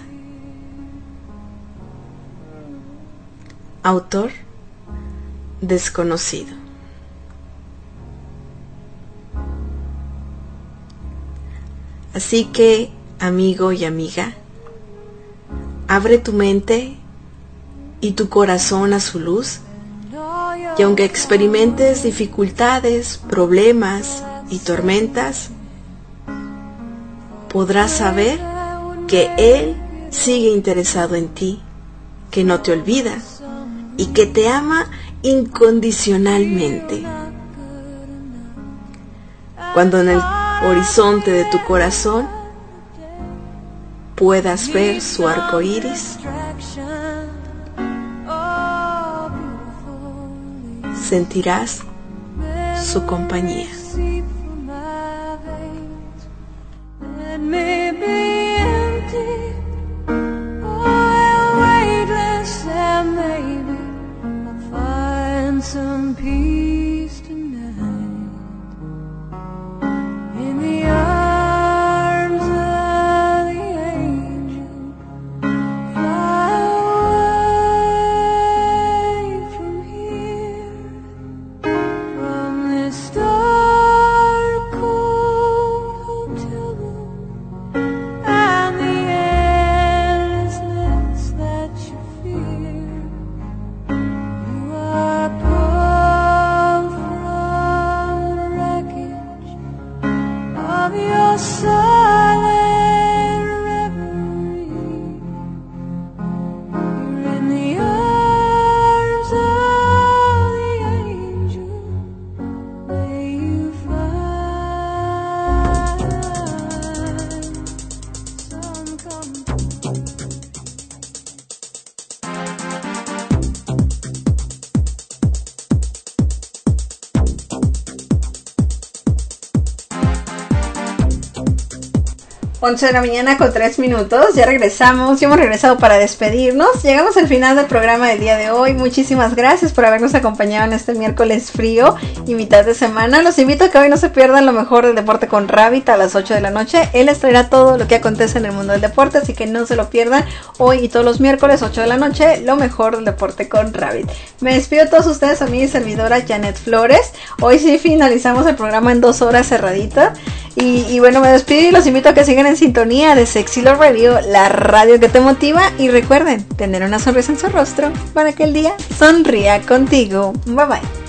Autor desconocido. Así que, amigo y amiga, abre tu mente y tu corazón a su luz, y aunque experimentes dificultades, problemas y tormentas, podrás saber que Él sigue interesado en ti, que no te olvida y que te ama incondicionalmente. Cuando en el horizonte de tu corazón puedas ver su arco iris, sentirás su compañía. Some peace tonight in the arms of the angel.
silent reverie. You're in the arms of the angel. May you find some comfort.
once de la mañana con tres minutos, ya regresamos, ya hemos regresado para despedirnos, llegamos al final del programa del día de hoy. Muchísimas gracias por habernos acompañado en este miércoles frío y mitad de semana. Los invito a que hoy no se pierdan lo mejor del deporte con Rabbit a las ocho de la noche. Él les traerá todo lo que acontece en el mundo del deporte, así que no se lo pierdan. Hoy y todos los miércoles ocho de la noche, lo mejor del deporte con Rabbit. Me despido a todos ustedes, a mi servidora Janet Flores. Hoy sí finalizamos el programa en dos horas cerradita. Y, y bueno, me despido y los invito a que sigan en sintonía de Sexy Love Radio, la radio que te motiva. Y recuerden, tener una sonrisa en su rostro para que el día sonría contigo. Bye bye.